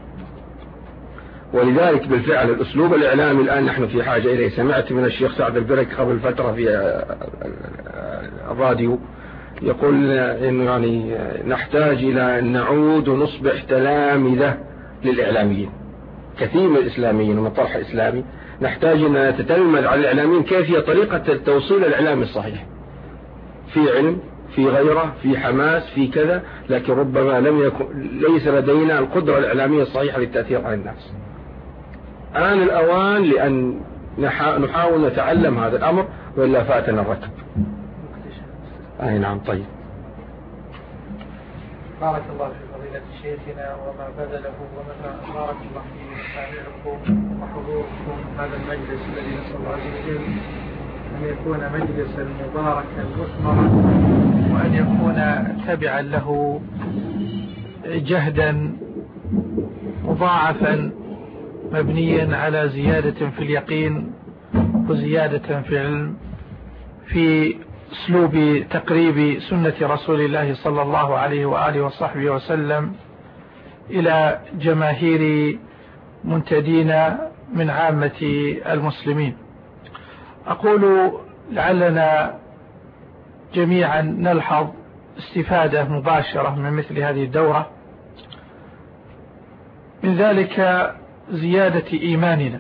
ولذلك بالفعل الأسلوب الإعلامي الآن نحن في حاجة إليه. سمعت من الشيخ سعد البرك قبل فترة في الراديو يقول إنه يعني نحتاج إلى أن نعود ونصبح تلامذة للإعلاميين. كثير من الإسلاميين ومن طرح إسلامي نحتاج أن نتتلمذ على الإعلاميين كيف هي طريقة التوصيل الإعلامي الصحيح، في علم، في غيره، في حماس، في كذا، لكن ربما ليس لدينا القدرة الإعلامية الصحيحة للتأثير على الناس. آن الأوان لأن نحاول نتعلم هذا الأمر، وإلا فاتنا الركب. أي نعم. طيب، بارك الله في فضيلة شيخنا وما بذله، ومتى بارك الله في سامعكم وحضوركم هذا المجلس الذي نسأل الله عز وجل أن يكون مجلسا مباركا مثمرا، وأن يكون تبعا له جهدا مضاعفا مبنيا على زيادة في اليقين وزيادة في العلم، في اسلوب تقريب سنة رسول الله صلى الله عليه وآله وصحبه وسلم إلى جماهير منتدين من عامة المسلمين. أقول لعلنا جميعا نلحظ استفادة مباشرة من مثل هذه الدورة، من ذلك زيادة إيماننا،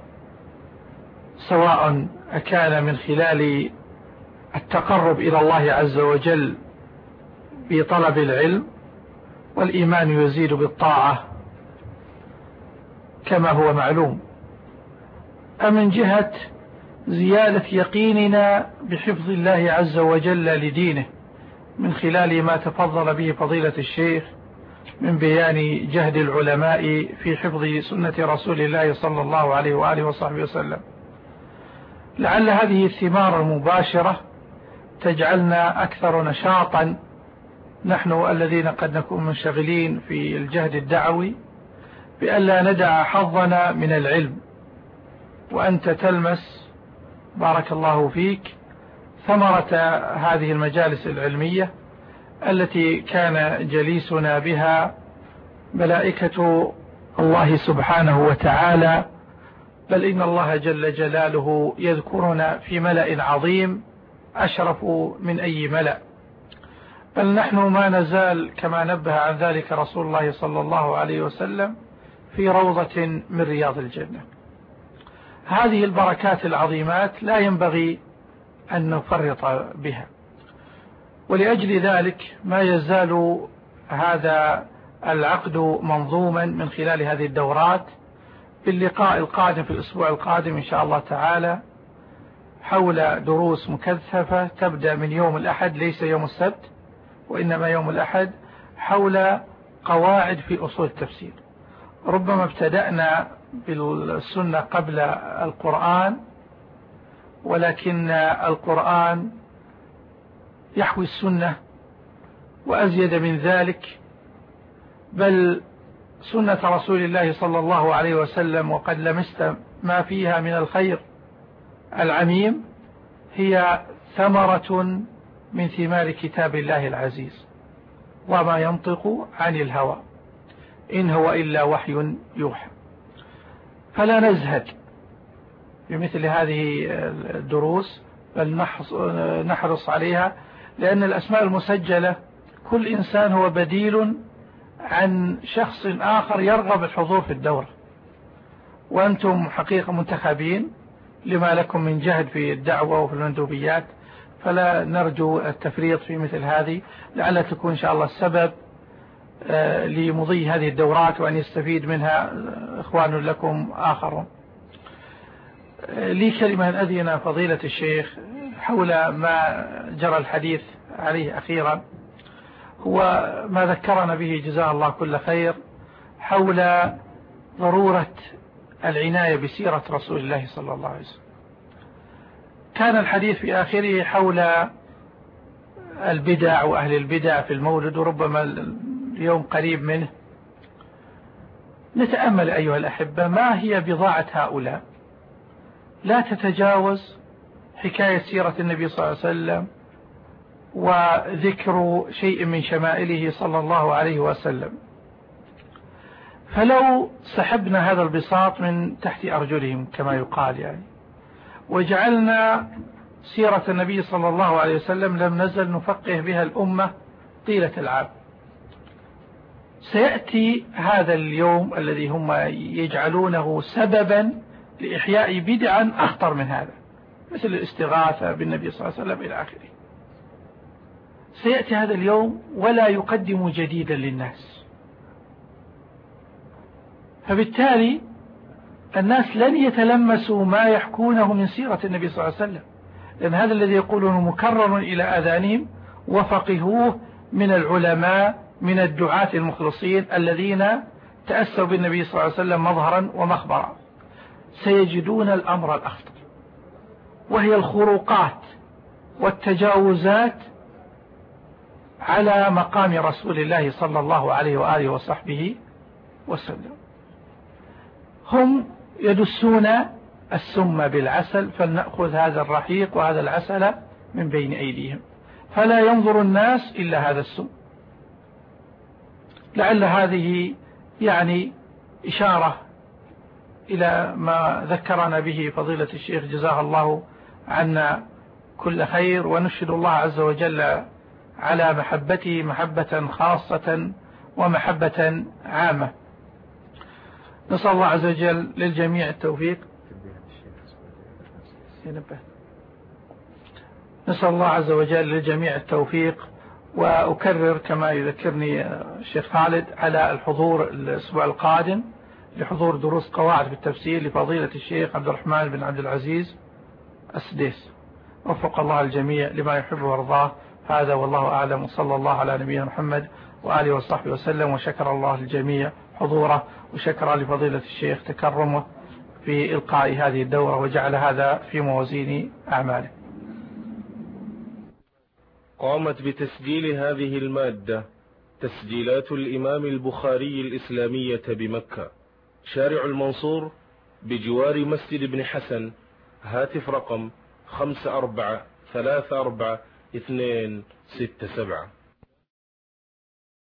سواء أكان من خلال التقرب إلى الله عز وجل بطلب العلم، والإيمان يزيد بالطاعة كما هو معلوم، أم من جهة زيادة يقيننا بحفظ الله عز وجل لدينه، من خلال ما تفضل به فضيلة الشيخ من بيان جهد العلماء في حفظ سنة رسول الله صلى الله عليه وآله وصحبه وسلم. لعل هذه الثمار المباشرة تجعلنا أكثر نشاطا، نحن الذين قد نكون منشغلين في الجهد الدعوي، بألا ندع حظنا من العلم، وأنت تلمس بارك الله فيك ثمرة هذه المجالس العلمية التي كان جليسنا بها ملائكة الله سبحانه وتعالى، بل إن الله جل جلاله يذكرنا في ملأ عظيم أشرف من أي ملأ، بل نحن ما نزال كما نبه عن ذلك رسول الله صلى الله عليه وسلم في روضة من رياض الجنة. هذه البركات العظيمات لا ينبغي أن نفرط بها، ولأجل ذلك ما يزال هذا العقد منظوما من خلال هذه الدورات، باللقاء القادم في الأسبوع القادم إن شاء الله تعالى حول دروس مكثفة تبدأ من يوم الأحد، ليس يوم السبت وإنما يوم الأحد، حول قواعد في أصول التفسير. ربما ابتدأنا بالسنة قبل القرآن، ولكن القرآن يحوي السنة وأزيد من ذلك، بل سنة رسول الله صلى الله عليه وسلم وقد لمست ما فيها من الخير العميم هي ثمرة من ثمار كتاب الله العزيز، وما ينطق عن الهوى إن هو إلا وحي يوحى. فلا نزهد بمثل هذه الدروس، بل نحرص عليها، لأن الأسماء المسجلة كل إنسان هو بديل عن شخص آخر يرغب الحضور في الدورة، وأنتم حقيقة منتخبين لما لكم من جهد في الدعوة وفي المندوبيات، فلا نرجو التفريط في مثل هذه، لعل تكون إن شاء الله السبب لمضي هذه الدورات وأن يستفيد منها إخوان لكم آخرون. لي كلمة أن أذن فضيلة الشيخ حول ما جرى الحديث عليه أخيرا، هو ما ذكرنا به جزاه الله كل خير حول ضرورة العناية بسيرة رسول الله صلى الله عليه وسلم. كان الحديث في آخره حول البدع وأهل البدع في المولد، وربما اليوم قريب منه. نتأمل أيها الأحبة ما هي بضاعة هؤلاء، لا تتجاوز حكاية سيرة النبي صلى الله عليه وسلم وذكر شيء من شمائله صلى الله عليه وسلم. فلو سحبنا هذا البساط من تحت أرجلهم كما يقال يعني، وجعلنا سيرة النبي صلى الله عليه وسلم لم نزل نفقه بها الأمة طيلة العام، سيأتي هذا اليوم الذي هم يجعلونه سببا لإحياء بدعا أخطر من هذا، مثل الاستغاثة بالنبي صلى الله عليه وسلم إلى آخره. سيأتي هذا اليوم ولا يقدم جديدا للناس، فبالتالي الناس لن يتلمسوا ما يحكونه من سيرة النبي صلى الله عليه وسلم، لأن هذا الذي يقولونه مكرر إلى آذانهم وفقهوه من العلماء من الدعاة المخلصين الذين تأسوا بالنبي صلى الله عليه وسلم مظهرا ومخبرا. سيجدون الأمر الأخطر، وهي الخروقات والتجاوزات على مقام رسول الله صلى الله عليه وآله وصحبه وسلم. هم يدسون السم بالعسل، فلنأخذ هذا الرحيق وهذا العسل من بين أيديهم، فلا ينظر الناس إلا هذا السم. لعل هذه يعني إشارة إلى ما ذكرنا به فضيلة الشيخ جزاه الله عنا كل خير، ونشهد الله عز وجل على محبته محبة خاصة ومحبة عامة. نسأل الله عز وجل للجميع التوفيق. نسأل الله عز وجل للجميع التوفيق، وأكرر كما يذكرني الشيخ خالد على الحضور الأسبوع القادم لحضور دروس قواعد في التفسير لفضيلة الشيخ عبد الرحمن بن عبد العزيز السديس. وفق الله الجميع لما يحب ويرضاه. هذا والله أعلم، وصلى الله على نبينا محمد وآله وصحبه وسلم. وشكر الله الجميع حضوره، وشكر لفضيلة الشيخ تكرمه في إلقاء هذه الدورة، وجعل هذا في موازين أعماله. قامت بتسجيل هذه المادة تسجيلات الإمام البخاري الإسلامية بمكة، شارع المنصور بجوار مسجد ابن حسن. هاتف رقم 5434 267.